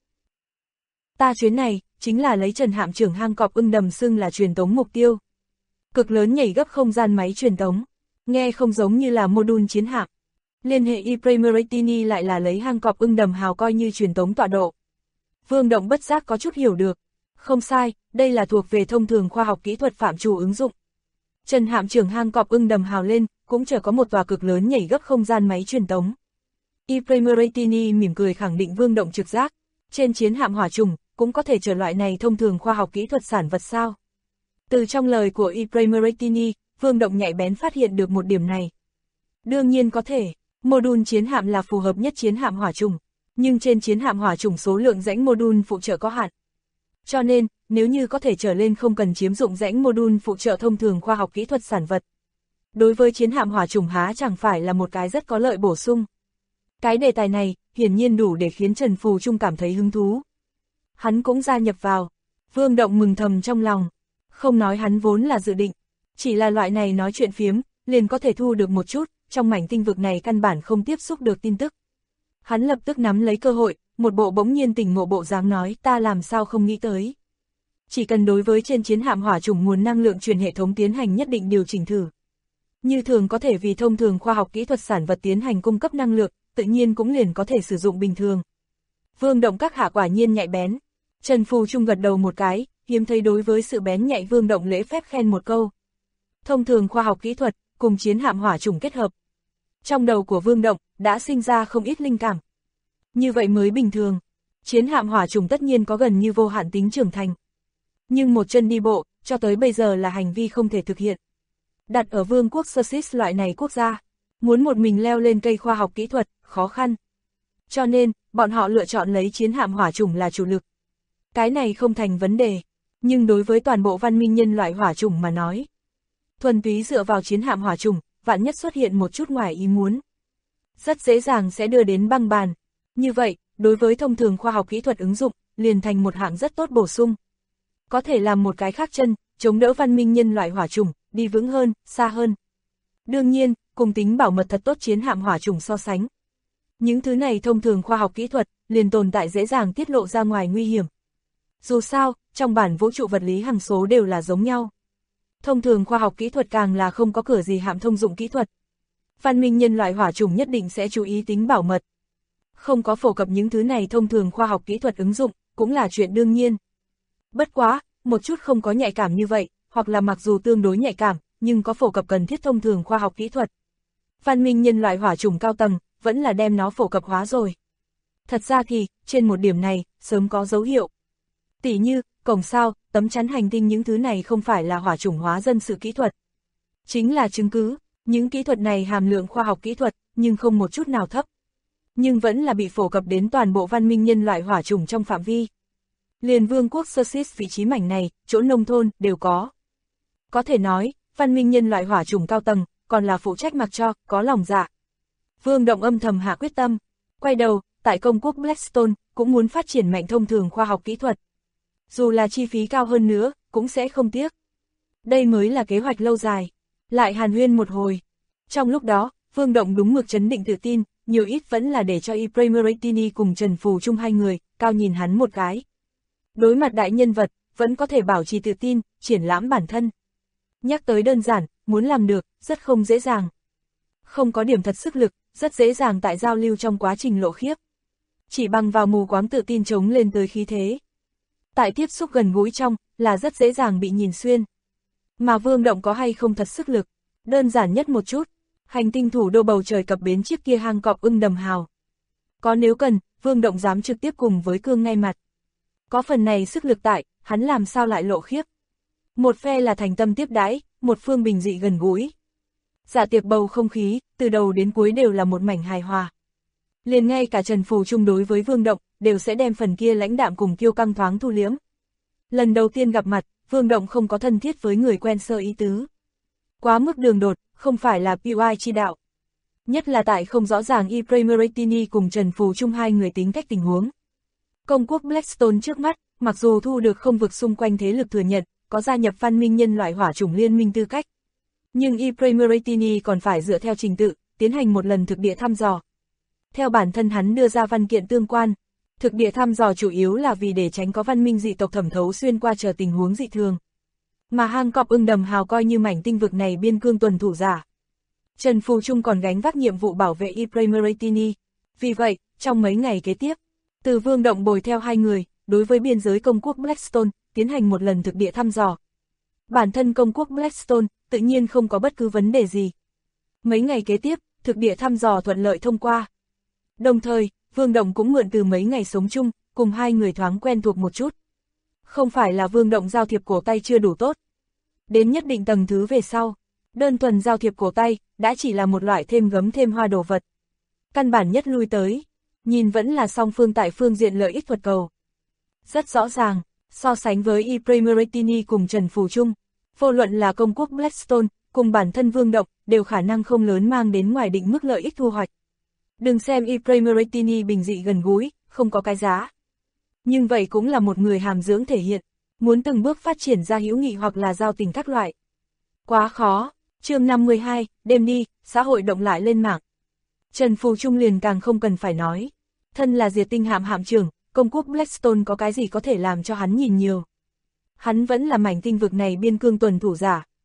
Ta chuyến này, chính là lấy Trần hạm trưởng hang cọp ưng đầm xưng là truyền tống mục tiêu. Cực lớn nhảy gấp không gian máy truyền tống, nghe không giống như là mô-đun chiến hạm. Liên hệ Ipremeretini lại là lấy hang cọp ưng đầm hào coi như truyền tống tọa độ. Vương Động bất giác có chút hiểu được. Không sai, đây là thuộc về thông thường khoa học kỹ thuật phạm trù ứng dụng. Trần hạm trưởng hang cọp ưng đầm hào lên, cũng chở có một tòa cực lớn nhảy gấp không gian máy truyền tống. Ipremeretini mỉm cười khẳng định Vương Động trực giác. Trên chiến hạm hỏa trùng, cũng có thể chở loại này thông thường khoa học kỹ thuật sản vật sao. Từ trong lời của Ipremeretini, Vương Động nhạy bén phát hiện được một điểm này. Đương nhiên có thể, mô-đun chiến hạm là phù hợp nhất chiến hạm hỏa trùng, nhưng trên chiến hạm hỏa trùng số lượng rãnh mô-đun phụ trợ có hạn. Cho nên, nếu như có thể trở lên không cần chiếm dụng rãnh mô-đun phụ trợ thông thường khoa học kỹ thuật sản vật. Đối với chiến hạm hỏa trùng há chẳng phải là một cái rất có lợi bổ sung. Cái đề tài này, hiển nhiên đủ để khiến Trần Phù Trung cảm thấy hứng thú. Hắn cũng gia nhập vào. Vương Động mừng thầm trong lòng. Không nói hắn vốn là dự định. Chỉ là loại này nói chuyện phiếm, liền có thể thu được một chút, trong mảnh tinh vực này căn bản không tiếp xúc được tin tức. Hắn lập tức nắm lấy cơ hội, một bộ bỗng nhiên tỉnh ngộ bộ dáng nói ta làm sao không nghĩ tới. Chỉ cần đối với trên chiến hạm hỏa trùng nguồn năng lượng truyền hệ thống tiến hành nhất định điều chỉnh thử. Như thường có thể vì thông thường khoa học kỹ thuật sản vật tiến hành cung cấp năng lượng, tự nhiên cũng liền có thể sử dụng bình thường. Vương Động các hạ quả nhiên nhạy bén. Trần Phù Trung gật đầu một cái, hiếm thấy đối với sự bén nhạy Vương Động lễ phép khen một câu. Thông thường khoa học kỹ thuật, cùng chiến hạm hỏa chủng kết hợp. Trong đầu của Vương Động, đã sinh ra không ít linh cảm. Như vậy mới bình thường. Chiến hạm hỏa chủng tất nhiên có gần như vô hạn tính trưởng thành. Nhưng một chân đi bộ, cho tới bây giờ là hành vi không thể thực hiện. Đặt ở vương quốc Sussex loại này quốc gia, muốn một mình leo lên cây khoa học kỹ thuật, khó khăn. Cho nên, bọn họ lựa chọn lấy chiến hạm hỏa chủng là chủ lực. Cái này không thành vấn đề, nhưng đối với toàn bộ văn minh nhân loại hỏa chủng mà nói, thuần túy dựa vào chiến hạm hỏa chủng, vạn nhất xuất hiện một chút ngoài ý muốn, rất dễ dàng sẽ đưa đến băng bàn. Như vậy, đối với thông thường khoa học kỹ thuật ứng dụng, liền thành một hạng rất tốt bổ sung. Có thể làm một cái khác chân, chống đỡ văn minh nhân loại hỏa chủng, đi vững hơn, xa hơn. Đương nhiên, cùng tính bảo mật thật tốt chiến hạm hỏa chủng so sánh. Những thứ này thông thường khoa học kỹ thuật, liền tồn tại dễ dàng tiết lộ ra ngoài nguy hiểm. Dù sao, trong bản vũ trụ vật lý hằng số đều là giống nhau. Thông thường khoa học kỹ thuật càng là không có cửa gì hạm thông dụng kỹ thuật. Văn minh nhân loại hỏa chủng nhất định sẽ chú ý tính bảo mật. Không có phổ cập những thứ này thông thường khoa học kỹ thuật ứng dụng, cũng là chuyện đương nhiên. Bất quá, một chút không có nhạy cảm như vậy, hoặc là mặc dù tương đối nhạy cảm, nhưng có phổ cập cần thiết thông thường khoa học kỹ thuật. Văn minh nhân loại hỏa chủng cao tầng, vẫn là đem nó phổ cập hóa rồi. Thật ra thì, trên một điểm này, sớm có dấu hiệu. Tỉ như, cổng sao, tấm chắn hành tinh những thứ này không phải là hỏa chủng hóa dân sự kỹ thuật. Chính là chứng cứ, những kỹ thuật này hàm lượng khoa học kỹ thuật, nhưng không một chút nào thấp. Nhưng vẫn là bị phổ cập đến toàn bộ văn minh nhân loại hỏa chủng trong phạm vi. Liền vương quốc Sussex vị trí mảnh này, chỗ nông thôn, đều có. Có thể nói, văn minh nhân loại hỏa chủng cao tầng, còn là phụ trách mặc cho, có lòng dạ. Vương Động âm thầm hạ quyết tâm, quay đầu, tại công quốc Blackstone, cũng muốn phát triển mạnh thông thường khoa học kỹ thuật. Dù là chi phí cao hơn nữa, cũng sẽ không tiếc. Đây mới là kế hoạch lâu dài. Lại hàn huyên một hồi. Trong lúc đó, Vương Động đúng mực trấn định tự tin, nhiều ít vẫn là để cho Ipremeratini cùng Trần Phù Trung hai người, cao nhìn hắn một cái. Đối mặt đại nhân vật, vẫn có thể bảo trì tự tin, triển lãm bản thân. Nhắc tới đơn giản, muốn làm được, rất không dễ dàng. Không có điểm thật sức lực, rất dễ dàng tại giao lưu trong quá trình lộ khiếp. Chỉ bằng vào mù quáng tự tin chống lên tới khí thế. Tại tiếp xúc gần gũi trong, là rất dễ dàng bị nhìn xuyên. Mà Vương Động có hay không thật sức lực, đơn giản nhất một chút, hành tinh thủ đô bầu trời cập bến chiếc kia hang cọp ưng đầm hào. Có nếu cần, Vương Động dám trực tiếp cùng với cương ngay mặt. Có phần này sức lực tại, hắn làm sao lại lộ khiếp. Một phe là thành tâm tiếp đãi, một phương bình dị gần gũi. Dạ tiệc bầu không khí, từ đầu đến cuối đều là một mảnh hài hòa. Liền ngay cả Trần Phù Trung đối với Vương Động, đều sẽ đem phần kia lãnh đạm cùng kiêu căng thoáng thu liếm. Lần đầu tiên gặp mặt, Vương Động không có thân thiết với người quen sơ ý tứ. Quá mức đường đột, không phải là PY chi đạo. Nhất là tại không rõ ràng Ipremeratini cùng Trần Phù Trung hai người tính cách tình huống. Công quốc Blackstone trước mắt, mặc dù thu được không vực xung quanh thế lực thừa nhận, có gia nhập văn minh nhân loại hỏa chủng liên minh tư cách. Nhưng Ipremeratini còn phải dựa theo trình tự, tiến hành một lần thực địa thăm dò. Theo bản thân hắn đưa ra văn kiện tương quan, thực địa thăm dò chủ yếu là vì để tránh có văn minh dị tộc thẩm thấu xuyên qua chờ tình huống dị thường. Mà hang cọp ưng đầm hào coi như mảnh tinh vực này biên cương tuần thủ giả. Trần Phù Trung còn gánh vác nhiệm vụ bảo vệ Ipremeratini. Vì vậy, trong mấy ngày kế tiếp, từ Vương Động bồi theo hai người, đối với biên giới công quốc Blackstone, tiến hành một lần thực địa thăm dò. Bản thân công quốc Blackstone, tự nhiên không có bất cứ vấn đề gì. Mấy ngày kế tiếp, thực địa thăm dò thuận lợi thông qua. Đồng thời, Vương Động cũng mượn từ mấy ngày sống chung, cùng hai người thoáng quen thuộc một chút. Không phải là Vương Động giao thiệp cổ tay chưa đủ tốt. Đến nhất định tầng thứ về sau, đơn thuần giao thiệp cổ tay, đã chỉ là một loại thêm gấm thêm hoa đồ vật. Căn bản nhất lui tới, nhìn vẫn là song phương tại phương diện lợi ích thuật cầu. Rất rõ ràng, so sánh với Ipremeratini cùng Trần Phù Trung, vô luận là công quốc Blackstone, cùng bản thân Vương Động, đều khả năng không lớn mang đến ngoài định mức lợi ích thu hoạch. Đừng xem Ipremeratini bình dị gần gũi, không có cái giá. Nhưng vậy cũng là một người hàm dưỡng thể hiện, muốn từng bước phát triển ra hữu nghị hoặc là giao tình các loại. Quá khó, chương 52, đêm đi, xã hội động lại lên mạng. Trần Phù Trung liền càng không cần phải nói. Thân là diệt tinh hạm hạm trưởng, công quốc Blackstone có cái gì có thể làm cho hắn nhìn nhiều. Hắn vẫn là mảnh tinh vực này biên cương tuần thủ giả.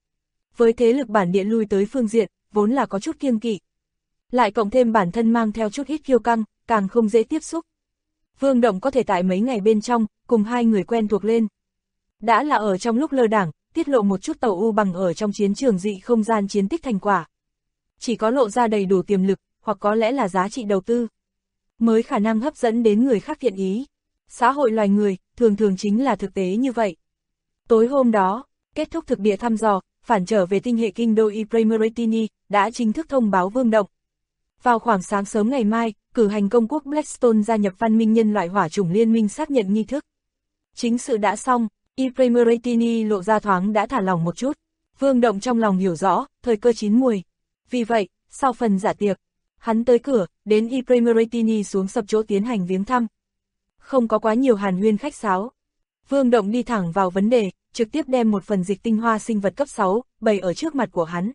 Với thế lực bản địa lui tới phương diện, vốn là có chút kiêng kỵ. Lại cộng thêm bản thân mang theo chút ít kiêu căng, càng không dễ tiếp xúc. Vương Động có thể tại mấy ngày bên trong, cùng hai người quen thuộc lên. Đã là ở trong lúc lơ đảng, tiết lộ một chút tàu u bằng ở trong chiến trường dị không gian chiến tích thành quả. Chỉ có lộ ra đầy đủ tiềm lực, hoặc có lẽ là giá trị đầu tư, mới khả năng hấp dẫn đến người khác thiện ý. Xã hội loài người, thường thường chính là thực tế như vậy. Tối hôm đó, kết thúc thực địa thăm dò, phản trở về tinh hệ kinh đô Ypres-Mauritanie, đã chính thức thông báo Vương Động. Vào khoảng sáng sớm ngày mai, cử hành công quốc Blackstone gia nhập văn minh nhân loại hỏa chủng liên minh xác nhận nghi thức. Chính sự đã xong, Ypres-Mauritanie lộ ra thoáng đã thả lỏng một chút. Vương Động trong lòng hiểu rõ, thời cơ chín muồi. Vì vậy, sau phần giả tiệc, hắn tới cửa, đến Ypres-Mauritanie xuống sập chỗ tiến hành viếng thăm. Không có quá nhiều hàn huyên khách sáo. Vương Động đi thẳng vào vấn đề, trực tiếp đem một phần dịch tinh hoa sinh vật cấp 6, bày ở trước mặt của hắn.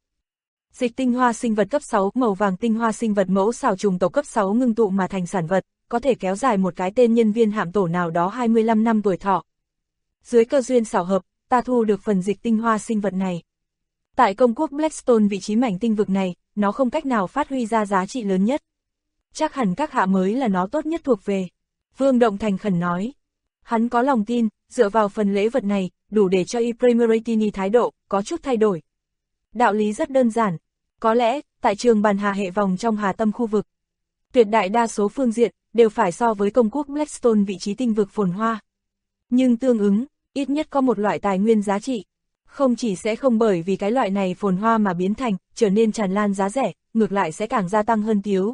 Dịch tinh hoa sinh vật cấp 6, màu vàng tinh hoa sinh vật mẫu xào trùng tộc cấp 6 ngưng tụ mà thành sản vật, có thể kéo dài một cái tên nhân viên hạm tổ nào đó 25 năm tuổi thọ. Dưới cơ duyên xảo hợp, ta thu được phần dịch tinh hoa sinh vật này. Tại công quốc Blackstone vị trí mảnh tinh vực này, nó không cách nào phát huy ra giá trị lớn nhất. Chắc hẳn các hạ mới là nó tốt nhất thuộc về. Vương Động thành khẩn nói. Hắn có lòng tin, dựa vào phần lễ vật này, đủ để cho Ypres-Mauritanie thái độ, có chút thay đổi. Đạo lý rất đơn giản. Có lẽ, tại trường bàn hà hệ vòng trong hà tâm khu vực, tuyệt đại đa số phương diện, đều phải so với công quốc Blackstone vị trí tinh vực phồn hoa. Nhưng tương ứng, ít nhất có một loại tài nguyên giá trị. Không chỉ sẽ không bởi vì cái loại này phồn hoa mà biến thành, trở nên tràn lan giá rẻ, ngược lại sẽ càng gia tăng hơn thiếu.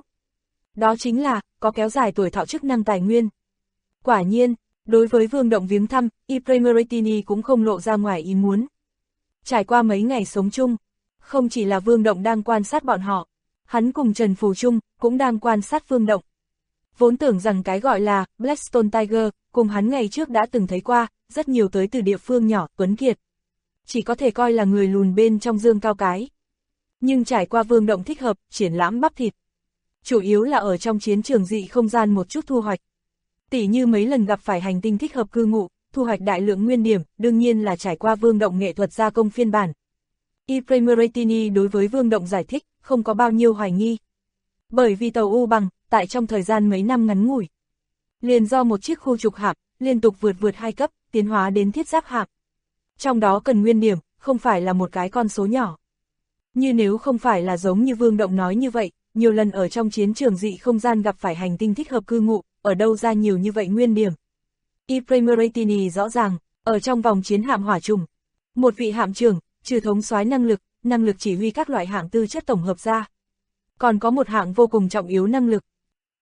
Đó chính là, có kéo dài tuổi thọ chức năng tài nguyên. Quả nhiên, đối với Vương Động viếng thăm, Ypres-Mauritanie cũng không lộ ra ngoài ý muốn. Trải qua mấy ngày sống chung, không chỉ là Vương Động đang quan sát bọn họ, hắn cùng Trần Phù Trung cũng đang quan sát Vương Động. Vốn tưởng rằng cái gọi là Blackstone Tiger, cùng hắn ngày trước đã từng thấy qua, rất nhiều tới từ địa phương nhỏ, tuấn kiệt. Chỉ có thể coi là người lùn bên trong dương cao cái. Nhưng trải qua Vương Động thích hợp, triển lãm bắp thịt. Chủ yếu là ở trong chiến trường dị không gian một chút thu hoạch. Tỉ như mấy lần gặp phải hành tinh thích hợp cư ngụ, thu hoạch đại lượng nguyên điểm, đương nhiên là trải qua Vương Động nghệ thuật gia công phiên bản. Ypres-Mauritanie đối với Vương Động giải thích, không có bao nhiêu hoài nghi. Bởi vì tàu U bằng, tại trong thời gian mấy năm ngắn ngủi, liền do một chiếc khu trục hạm, liên tục vượt 2 cấp, tiến hóa đến thiết giáp hạm. Trong đó cần nguyên điểm, không phải là một cái con số nhỏ. Như nếu không phải là giống như Vương Động nói như vậy, nhiều lần ở trong chiến trường dị không gian gặp phải hành tinh thích hợp cư ngụ, ở đâu ra nhiều như vậy nguyên điểm. Ypres-Mauritanie rõ ràng, ở trong vòng chiến hạm hỏa trùng, một vị hạm trưởng, trừ thống soái năng lực chỉ huy các loại hạng tư chất tổng hợp ra. Còn có một hạng vô cùng trọng yếu năng lực.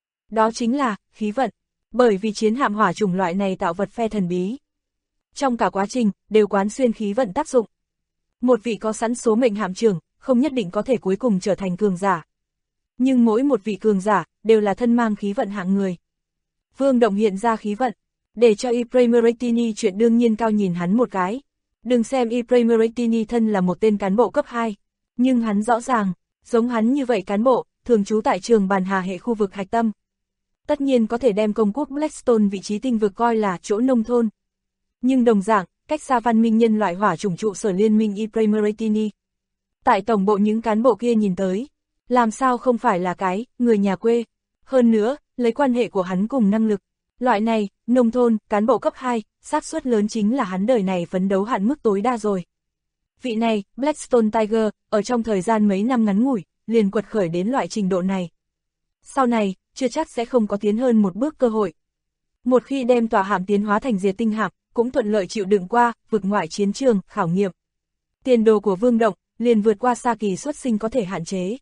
Đó chính là, khí vận, bởi vì chiến hạm hỏa trùng loại này tạo vật phe thần bí. Trong cả quá trình, đều quán xuyên khí vận tác dụng. Một vị có sẵn số mệnh hạm trưởng, không nhất định có thể cuối cùng trở thành cường giả. Nhưng mỗi một vị cường giả, đều là thân mang khí vận hạng người. Vương Động hiện ra khí vận, để cho Ypres-Mauritanie chuyện đương nhiên cao nhìn hắn một cái. Đừng xem Ypres-Mauritanie thân là một tên cán bộ cấp 2, nhưng hắn rõ ràng, giống hắn như vậy cán bộ, thường trú tại trường bàn hà hệ khu vực hạch tâm. Tất nhiên có thể đem công quốc Blackstone vị trí tinh vực coi là chỗ nông thôn. Nhưng đồng dạng, cách xa văn minh nhân loại hỏa chủng trụ sở liên minh Ypres-Mauritanie. Tại tổng bộ những cán bộ kia nhìn tới, làm sao không phải là cái, người nhà quê. Hơn nữa, lấy quan hệ của hắn cùng năng lực. Loại này, nông thôn, cán bộ cấp 2, xác suất lớn chính là hắn đời này phấn đấu hạn mức tối đa rồi. Vị này, Blackstone Tiger, ở trong thời gian mấy năm ngắn ngủi, liền quật khởi đến loại trình độ này. Sau này, chưa chắc sẽ không có tiến hơn một bước cơ hội. Một khi đem tòa hạm tiến hóa thành diệt tinh hạm, cũng thuận lợi chịu đựng qua, vực ngoại chiến trường, khảo nghiệm. Tiền đồ của Vương Động, liền vượt qua xa kỳ xuất sinh có thể hạn chế.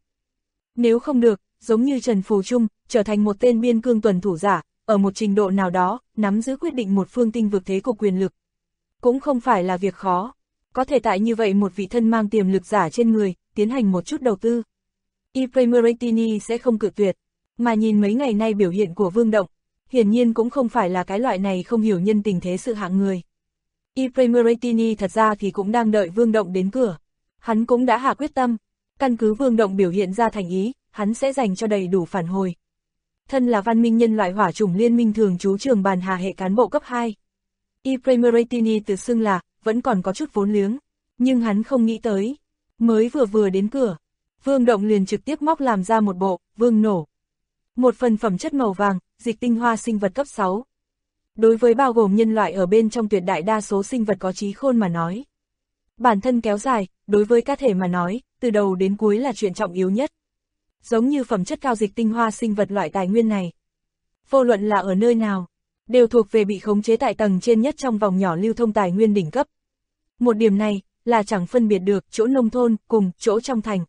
Nếu không được, giống như Trần Phù Trung, trở thành một tên biên cương tuần thủ giả, ở một trình độ nào đó, nắm giữ quyết định một phương tinh vực thế cục quyền lực. Cũng không phải là việc khó. Có thể tại như vậy một vị thân mang tiềm lực giả trên người, tiến hành một chút đầu tư. Ypres-Mauritanie sẽ không cự tuyệt, mà nhìn mấy ngày nay biểu hiện của Vương Động, hiển nhiên cũng không phải là cái loại này không hiểu nhân tình thế sự hạng người. Ypres-Mauritanie thật ra thì cũng đang đợi Vương Động đến cửa. Hắn cũng đã hạ quyết tâm, căn cứ Vương Động biểu hiện ra thành ý, hắn sẽ dành cho đầy đủ phản hồi. Thân là văn minh nhân loại hỏa chủng liên minh thường trú trường bàn hà hệ cán bộ cấp 2. Ypres-Mauritanie tự xưng là, vẫn còn có chút vốn liếng. Nhưng hắn không nghĩ tới, mới vừa đến cửa, Vương Động liền trực tiếp móc làm ra một bộ, vương nổ. Một phần phẩm chất màu vàng, dịch tinh hoa sinh vật cấp 6. Đối với bao gồm nhân loại ở bên trong tuyệt đại đa số sinh vật có trí khôn mà nói. Bản thân kéo dài, đối với cá thể mà nói, từ đầu đến cuối là chuyện trọng yếu nhất. Giống như phẩm chất cao dịch tinh hoa sinh vật loại tài nguyên này. Vô luận là ở nơi nào, đều thuộc về bị khống chế tại tầng trên nhất trong vòng nhỏ lưu thông tài nguyên đỉnh cấp. Một điểm này, là chẳng phân biệt được chỗ nông thôn cùng chỗ trong thành.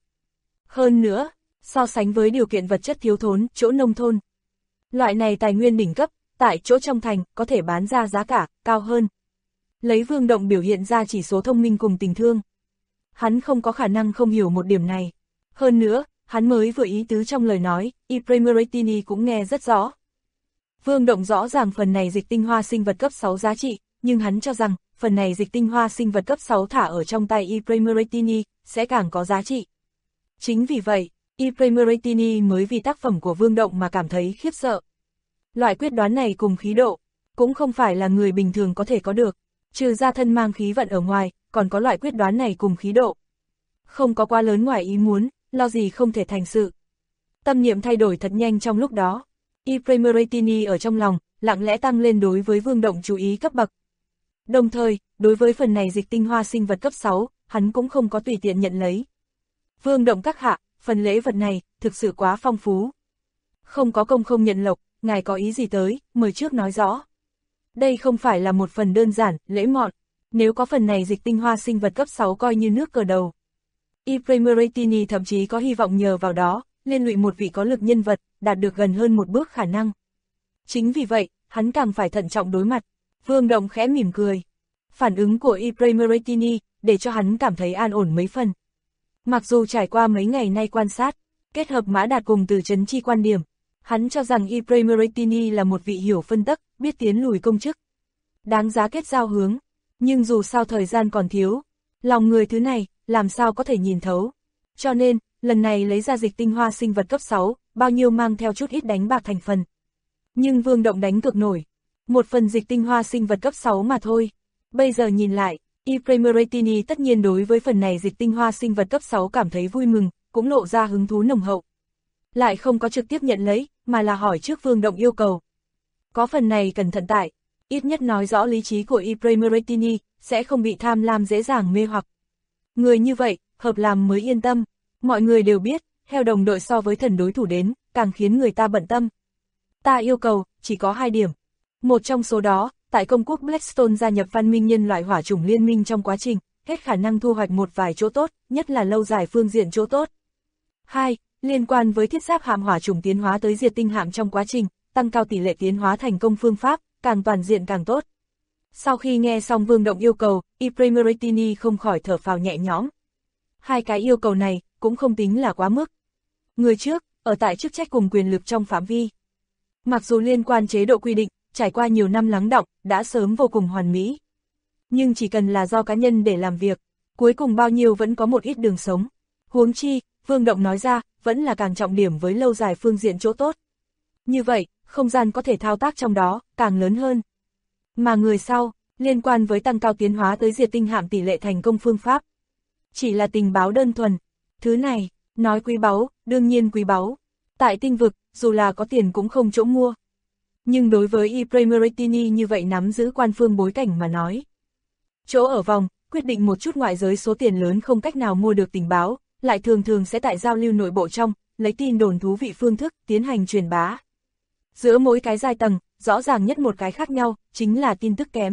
Hơn nữa, so sánh với điều kiện vật chất thiếu thốn chỗ nông thôn. Loại này tài nguyên đỉnh cấp, tại chỗ trong thành có thể bán ra giá cả cao hơn. Lấy Vương Động biểu hiện ra chỉ số thông minh cùng tình thương. Hắn không có khả năng không hiểu một điểm này. Hơn nữa, hắn mới vừa ý tứ trong lời nói, Ipremeretini cũng nghe rất rõ. Vương Động rõ ràng phần này dịch tinh hoa sinh vật cấp 6 giá trị, nhưng hắn cho rằng, phần này dịch tinh hoa sinh vật cấp 6 thả ở trong tay Ipremeretini, sẽ càng có giá trị. Chính vì vậy, Ipremeretini mới vì tác phẩm của Vương Động mà cảm thấy khiếp sợ. Loại quyết đoán này cùng khí độ, cũng không phải là người bình thường có thể có được, trừ ra thân mang khí vận ở ngoài, còn có loại quyết đoán này cùng khí độ. Không có quá lớn ngoài ý muốn, lo gì không thể thành sự. Tâm niệm thay đổi thật nhanh trong lúc đó, Ipremeretini ở trong lòng, lặng lẽ tăng lên đối với Vương Động chú ý cấp bậc. Đồng thời, đối với phần này dịch tinh hoa sinh vật cấp 6, hắn cũng không có tùy tiện nhận lấy. Vương Động các hạ, phần lễ vật này, thực sự quá phong phú. Không có công không nhận lộc, ngài có ý gì tới, mời trước nói rõ. Đây không phải là một phần đơn giản, lễ mọn, nếu có phần này dịch tinh hoa sinh vật cấp 6 coi như nước cờ đầu. Ipremeretini thậm chí có hy vọng nhờ vào đó, liên lụy một vị có lực nhân vật, đạt được gần hơn một bước khả năng. Chính vì vậy, hắn càng phải thận trọng đối mặt. Vương Động khẽ mỉm cười. Phản ứng của Ipremeretini, để cho hắn cảm thấy an ổn mấy phần. Mặc dù trải qua mấy ngày nay quan sát, kết hợp Mã Đạt cùng Từ Chấn Chi quan điểm, hắn cho rằng Ipremeretini là một vị hiểu phân tắc, biết tiến lùi công chức. Đáng giá kết giao hướng, nhưng dù sao thời gian còn thiếu, lòng người thứ này, làm sao có thể nhìn thấu. Cho nên, lần này lấy ra dịch tinh hoa sinh vật cấp 6, bao nhiêu mang theo chút ít đánh bạc thành phần. Nhưng Vương Động đánh cược nổi, một phần dịch tinh hoa sinh vật cấp 6 mà thôi. Bây giờ nhìn lại, Ipremeretini tất nhiên đối với phần này dịch tinh hoa sinh vật cấp 6 cảm thấy vui mừng, cũng lộ ra hứng thú nồng hậu. Lại không có trực tiếp nhận lấy, mà là hỏi trước Vương Động yêu cầu. Có phần này cẩn thận tại, ít nhất nói rõ lý trí của Ipremeretini, sẽ không bị tham lam dễ dàng mê hoặc. Người như vậy, hợp làm mới yên tâm. Mọi người đều biết, heo đồng đội so với thần đối thủ đến, càng khiến người ta bận tâm. Ta yêu cầu, chỉ có 2 điểm. Một trong số đó, tại công quốc Blackstone gia nhập văn minh nhân loại hỏa chủng liên minh trong quá trình, hết khả năng thu hoạch một vài chỗ tốt, nhất là lâu dài phương diện chỗ tốt. 2. Liên quan với thiết giáp hạm hỏa chủng tiến hóa tới diệt tinh hạm trong quá trình, tăng cao tỷ lệ tiến hóa thành công phương pháp, càng toàn diện càng tốt. Sau khi nghe xong Vương Động yêu cầu, Ipremeretini không khỏi thở phào nhẹ nhõm. 2 cái yêu cầu này, cũng không tính là quá mức. Người trước, ở tại chức trách cùng quyền lực trong phạm vi. Mặc dù liên quan chế độ quy định, trải qua nhiều năm lắng đọng, đã sớm vô cùng hoàn mỹ. Nhưng chỉ cần là do cá nhân để làm việc, cuối cùng bao nhiêu vẫn có một ít đường sống. Huống chi, Vương Động nói ra, vẫn là càng trọng điểm với lâu dài phương diện chỗ tốt. Như vậy, không gian có thể thao tác trong đó, càng lớn hơn. Mà người sau, liên quan với tăng cao tiến hóa tới diệt tinh hạm tỷ lệ thành công phương pháp. Chỉ là tình báo đơn thuần. Thứ này, nói quý báu, đương nhiên quý báu. Tại tinh vực, dù là có tiền cũng không chỗ mua. Nhưng đối với Ipremeretini như vậy nắm giữ quan phương bối cảnh mà nói. Chỗ ở vòng, quyết định một chút ngoại giới số tiền lớn không cách nào mua được tình báo, lại thường thường sẽ tại giao lưu nội bộ trong, lấy tin đồn thú vị phương thức, tiến hành truyền bá. Giữa mỗi cái giai tầng, rõ ràng nhất một cái khác nhau, chính là tin tức kém.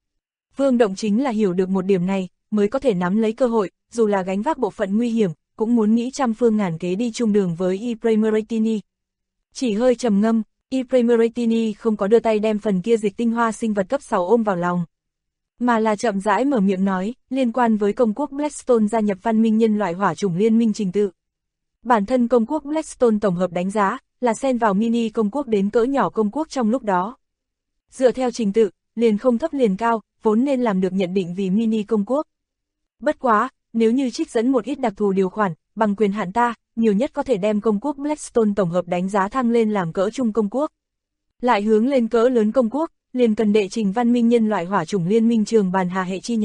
Vương Động chính là hiểu được một điểm này, mới có thể nắm lấy cơ hội, dù là gánh vác bộ phận nguy hiểm, cũng muốn nghĩ trăm phương ngàn kế đi chung đường với Ipremeretini. Chỉ hơi trầm ngâm, Ipremeretini không có đưa tay đem phần kia dịch tinh hoa sinh vật cấp 6 ôm vào lòng. Mà là chậm rãi mở miệng nói, liên quan với công quốc Blackstone gia nhập văn minh nhân loại hỏa chủng liên minh trình tự. Bản thân công quốc Blackstone tổng hợp đánh giá, là xen vào mini công quốc đến cỡ nhỏ công quốc trong lúc đó. Dựa theo trình tự, liền không thấp liền cao, vốn nên làm được nhận định vì mini công quốc. Bất quá, nếu như trích dẫn một ít đặc thù điều khoản, bằng quyền hạn ta, nhiều nhất có thể đem công quốc Blackstone tổng hợp đánh giá thăng lên làm cỡ trung công quốc. Lại hướng lên cỡ lớn công quốc, liền cần đệ trình văn minh nhân loại hỏa chủng liên minh trường bàn hà hệ chi nhánh,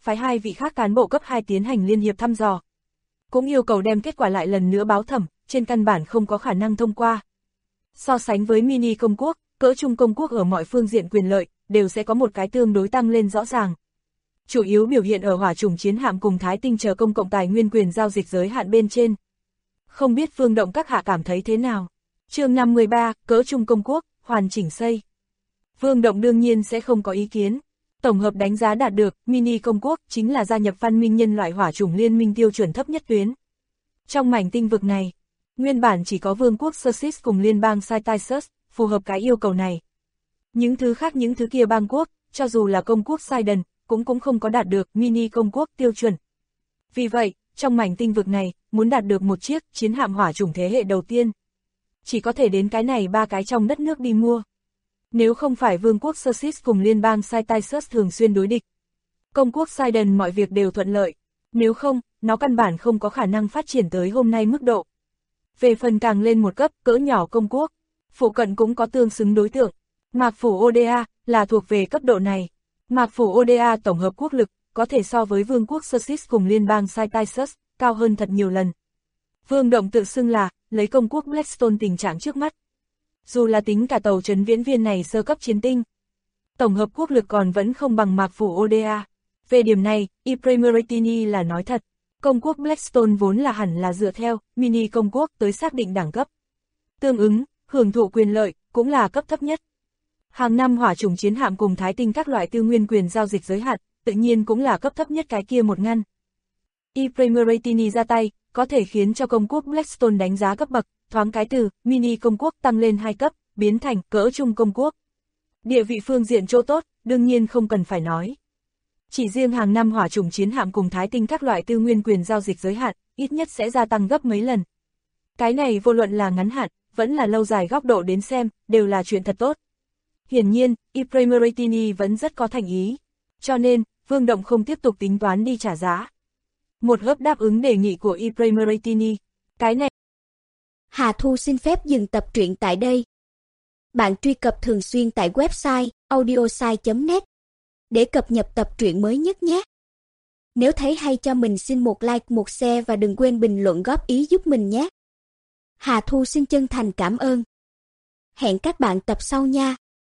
phái 2 vị khác cán bộ cấp 2 tiến hành liên hiệp thăm dò. Cũng yêu cầu đem kết quả lại lần nữa báo thẩm, trên căn bản không có khả năng thông qua. So sánh với mini công quốc, cỡ trung công quốc ở mọi phương diện quyền lợi, đều sẽ có một cái tương đối tăng lên rõ ràng. Chủ yếu biểu hiện ở hỏa chủng chiến hạm cùng Thái Tinh chờ công cộng tài nguyên quyền giao dịch giới hạn bên trên. Không biết Vương Động các hạ cảm thấy thế nào? Chương 53, cỡ trung công quốc, hoàn chỉnh xây. Vương Động đương nhiên sẽ không có ý kiến. Tổng hợp đánh giá đạt được, mini công quốc chính là gia nhập văn minh nhân loại hỏa chủng liên minh tiêu chuẩn thấp nhất tuyến. Trong mảnh tinh vực này, nguyên bản chỉ có vương quốc Sersis cùng liên bang Cytisus phù hợp cái yêu cầu này. Những thứ khác những thứ kia bang quốc, cho dù là công quốc Sidon, cũng không có đạt được mini công quốc tiêu chuẩn. Vì vậy, trong mảnh tinh vực này, muốn đạt được một chiếc chiến hạm hỏa chủng thế hệ đầu tiên, chỉ có thể đến cái này 3 cái trong đất nước đi mua. Nếu không phải vương quốc Sersis cùng liên bang Cytisus thường xuyên đối địch, công quốc Sidon mọi việc đều thuận lợi, nếu không, nó căn bản không có khả năng phát triển tới hôm nay mức độ. Về phần càng lên một cấp, cỡ nhỏ công quốc, phụ cận cũng có tương xứng đối tượng. Mạc phủ Oda là thuộc về cấp độ này. Mạc phủ Oda tổng hợp quốc lực có thể so với vương quốc Sersis cùng liên bang Cytisus cao hơn thật nhiều lần. Vương Động tự xưng là lấy công quốc Blackstone tình trạng trước mắt. Dù là tính cả tàu trấn viễn viên này sơ cấp chiến tinh, tổng hợp quốc lực còn vẫn không bằng Mạc phủ Oda. Về điểm này, Ipremeritini là nói thật. Công quốc Blackstone vốn là hẳn là dựa theo mini công quốc tới xác định đẳng cấp. Tương ứng, hưởng thụ quyền lợi cũng là cấp thấp nhất. Hàng năm hỏa chủng chiến hạm cùng Thái Tinh các loại tư nguyên quyền giao dịch giới hạn, tự nhiên cũng là cấp thấp nhất cái kia một ngăn. Ipremeritini ra tay, có thể khiến cho công quốc Blackstone đánh giá cấp bậc, thoáng cái từ mini công quốc tăng lên 2 cấp, biến thành cỡ trung công quốc. Địa vị phương diện chỗ tốt, đương nhiên không cần phải nói. Chỉ riêng hàng năm hỏa chủng chiến hạm cùng Thái Tinh các loại tư nguyên quyền giao dịch giới hạn, ít nhất sẽ gia tăng gấp mấy lần. Cái này vô luận là ngắn hạn, vẫn là lâu dài góc độ đến xem, đều là chuyện thật tốt. Hiển nhiên, Ipremeritini vẫn rất có thành ý. Cho nên, Vương Động không tiếp tục tính toán đi trả giá. Một hớp đáp ứng đề nghị của Ipremeritini. Cái này. Hà Thu xin phép dừng tập truyện tại đây. Bạn truy cập thường xuyên tại website audiosai.net để cập nhật tập truyện mới nhất nhé. Nếu thấy hay cho mình xin một like, một share và đừng quên bình luận góp ý giúp mình nhé. Hà Thu xin chân thành cảm ơn. Hẹn các bạn tập sau nha.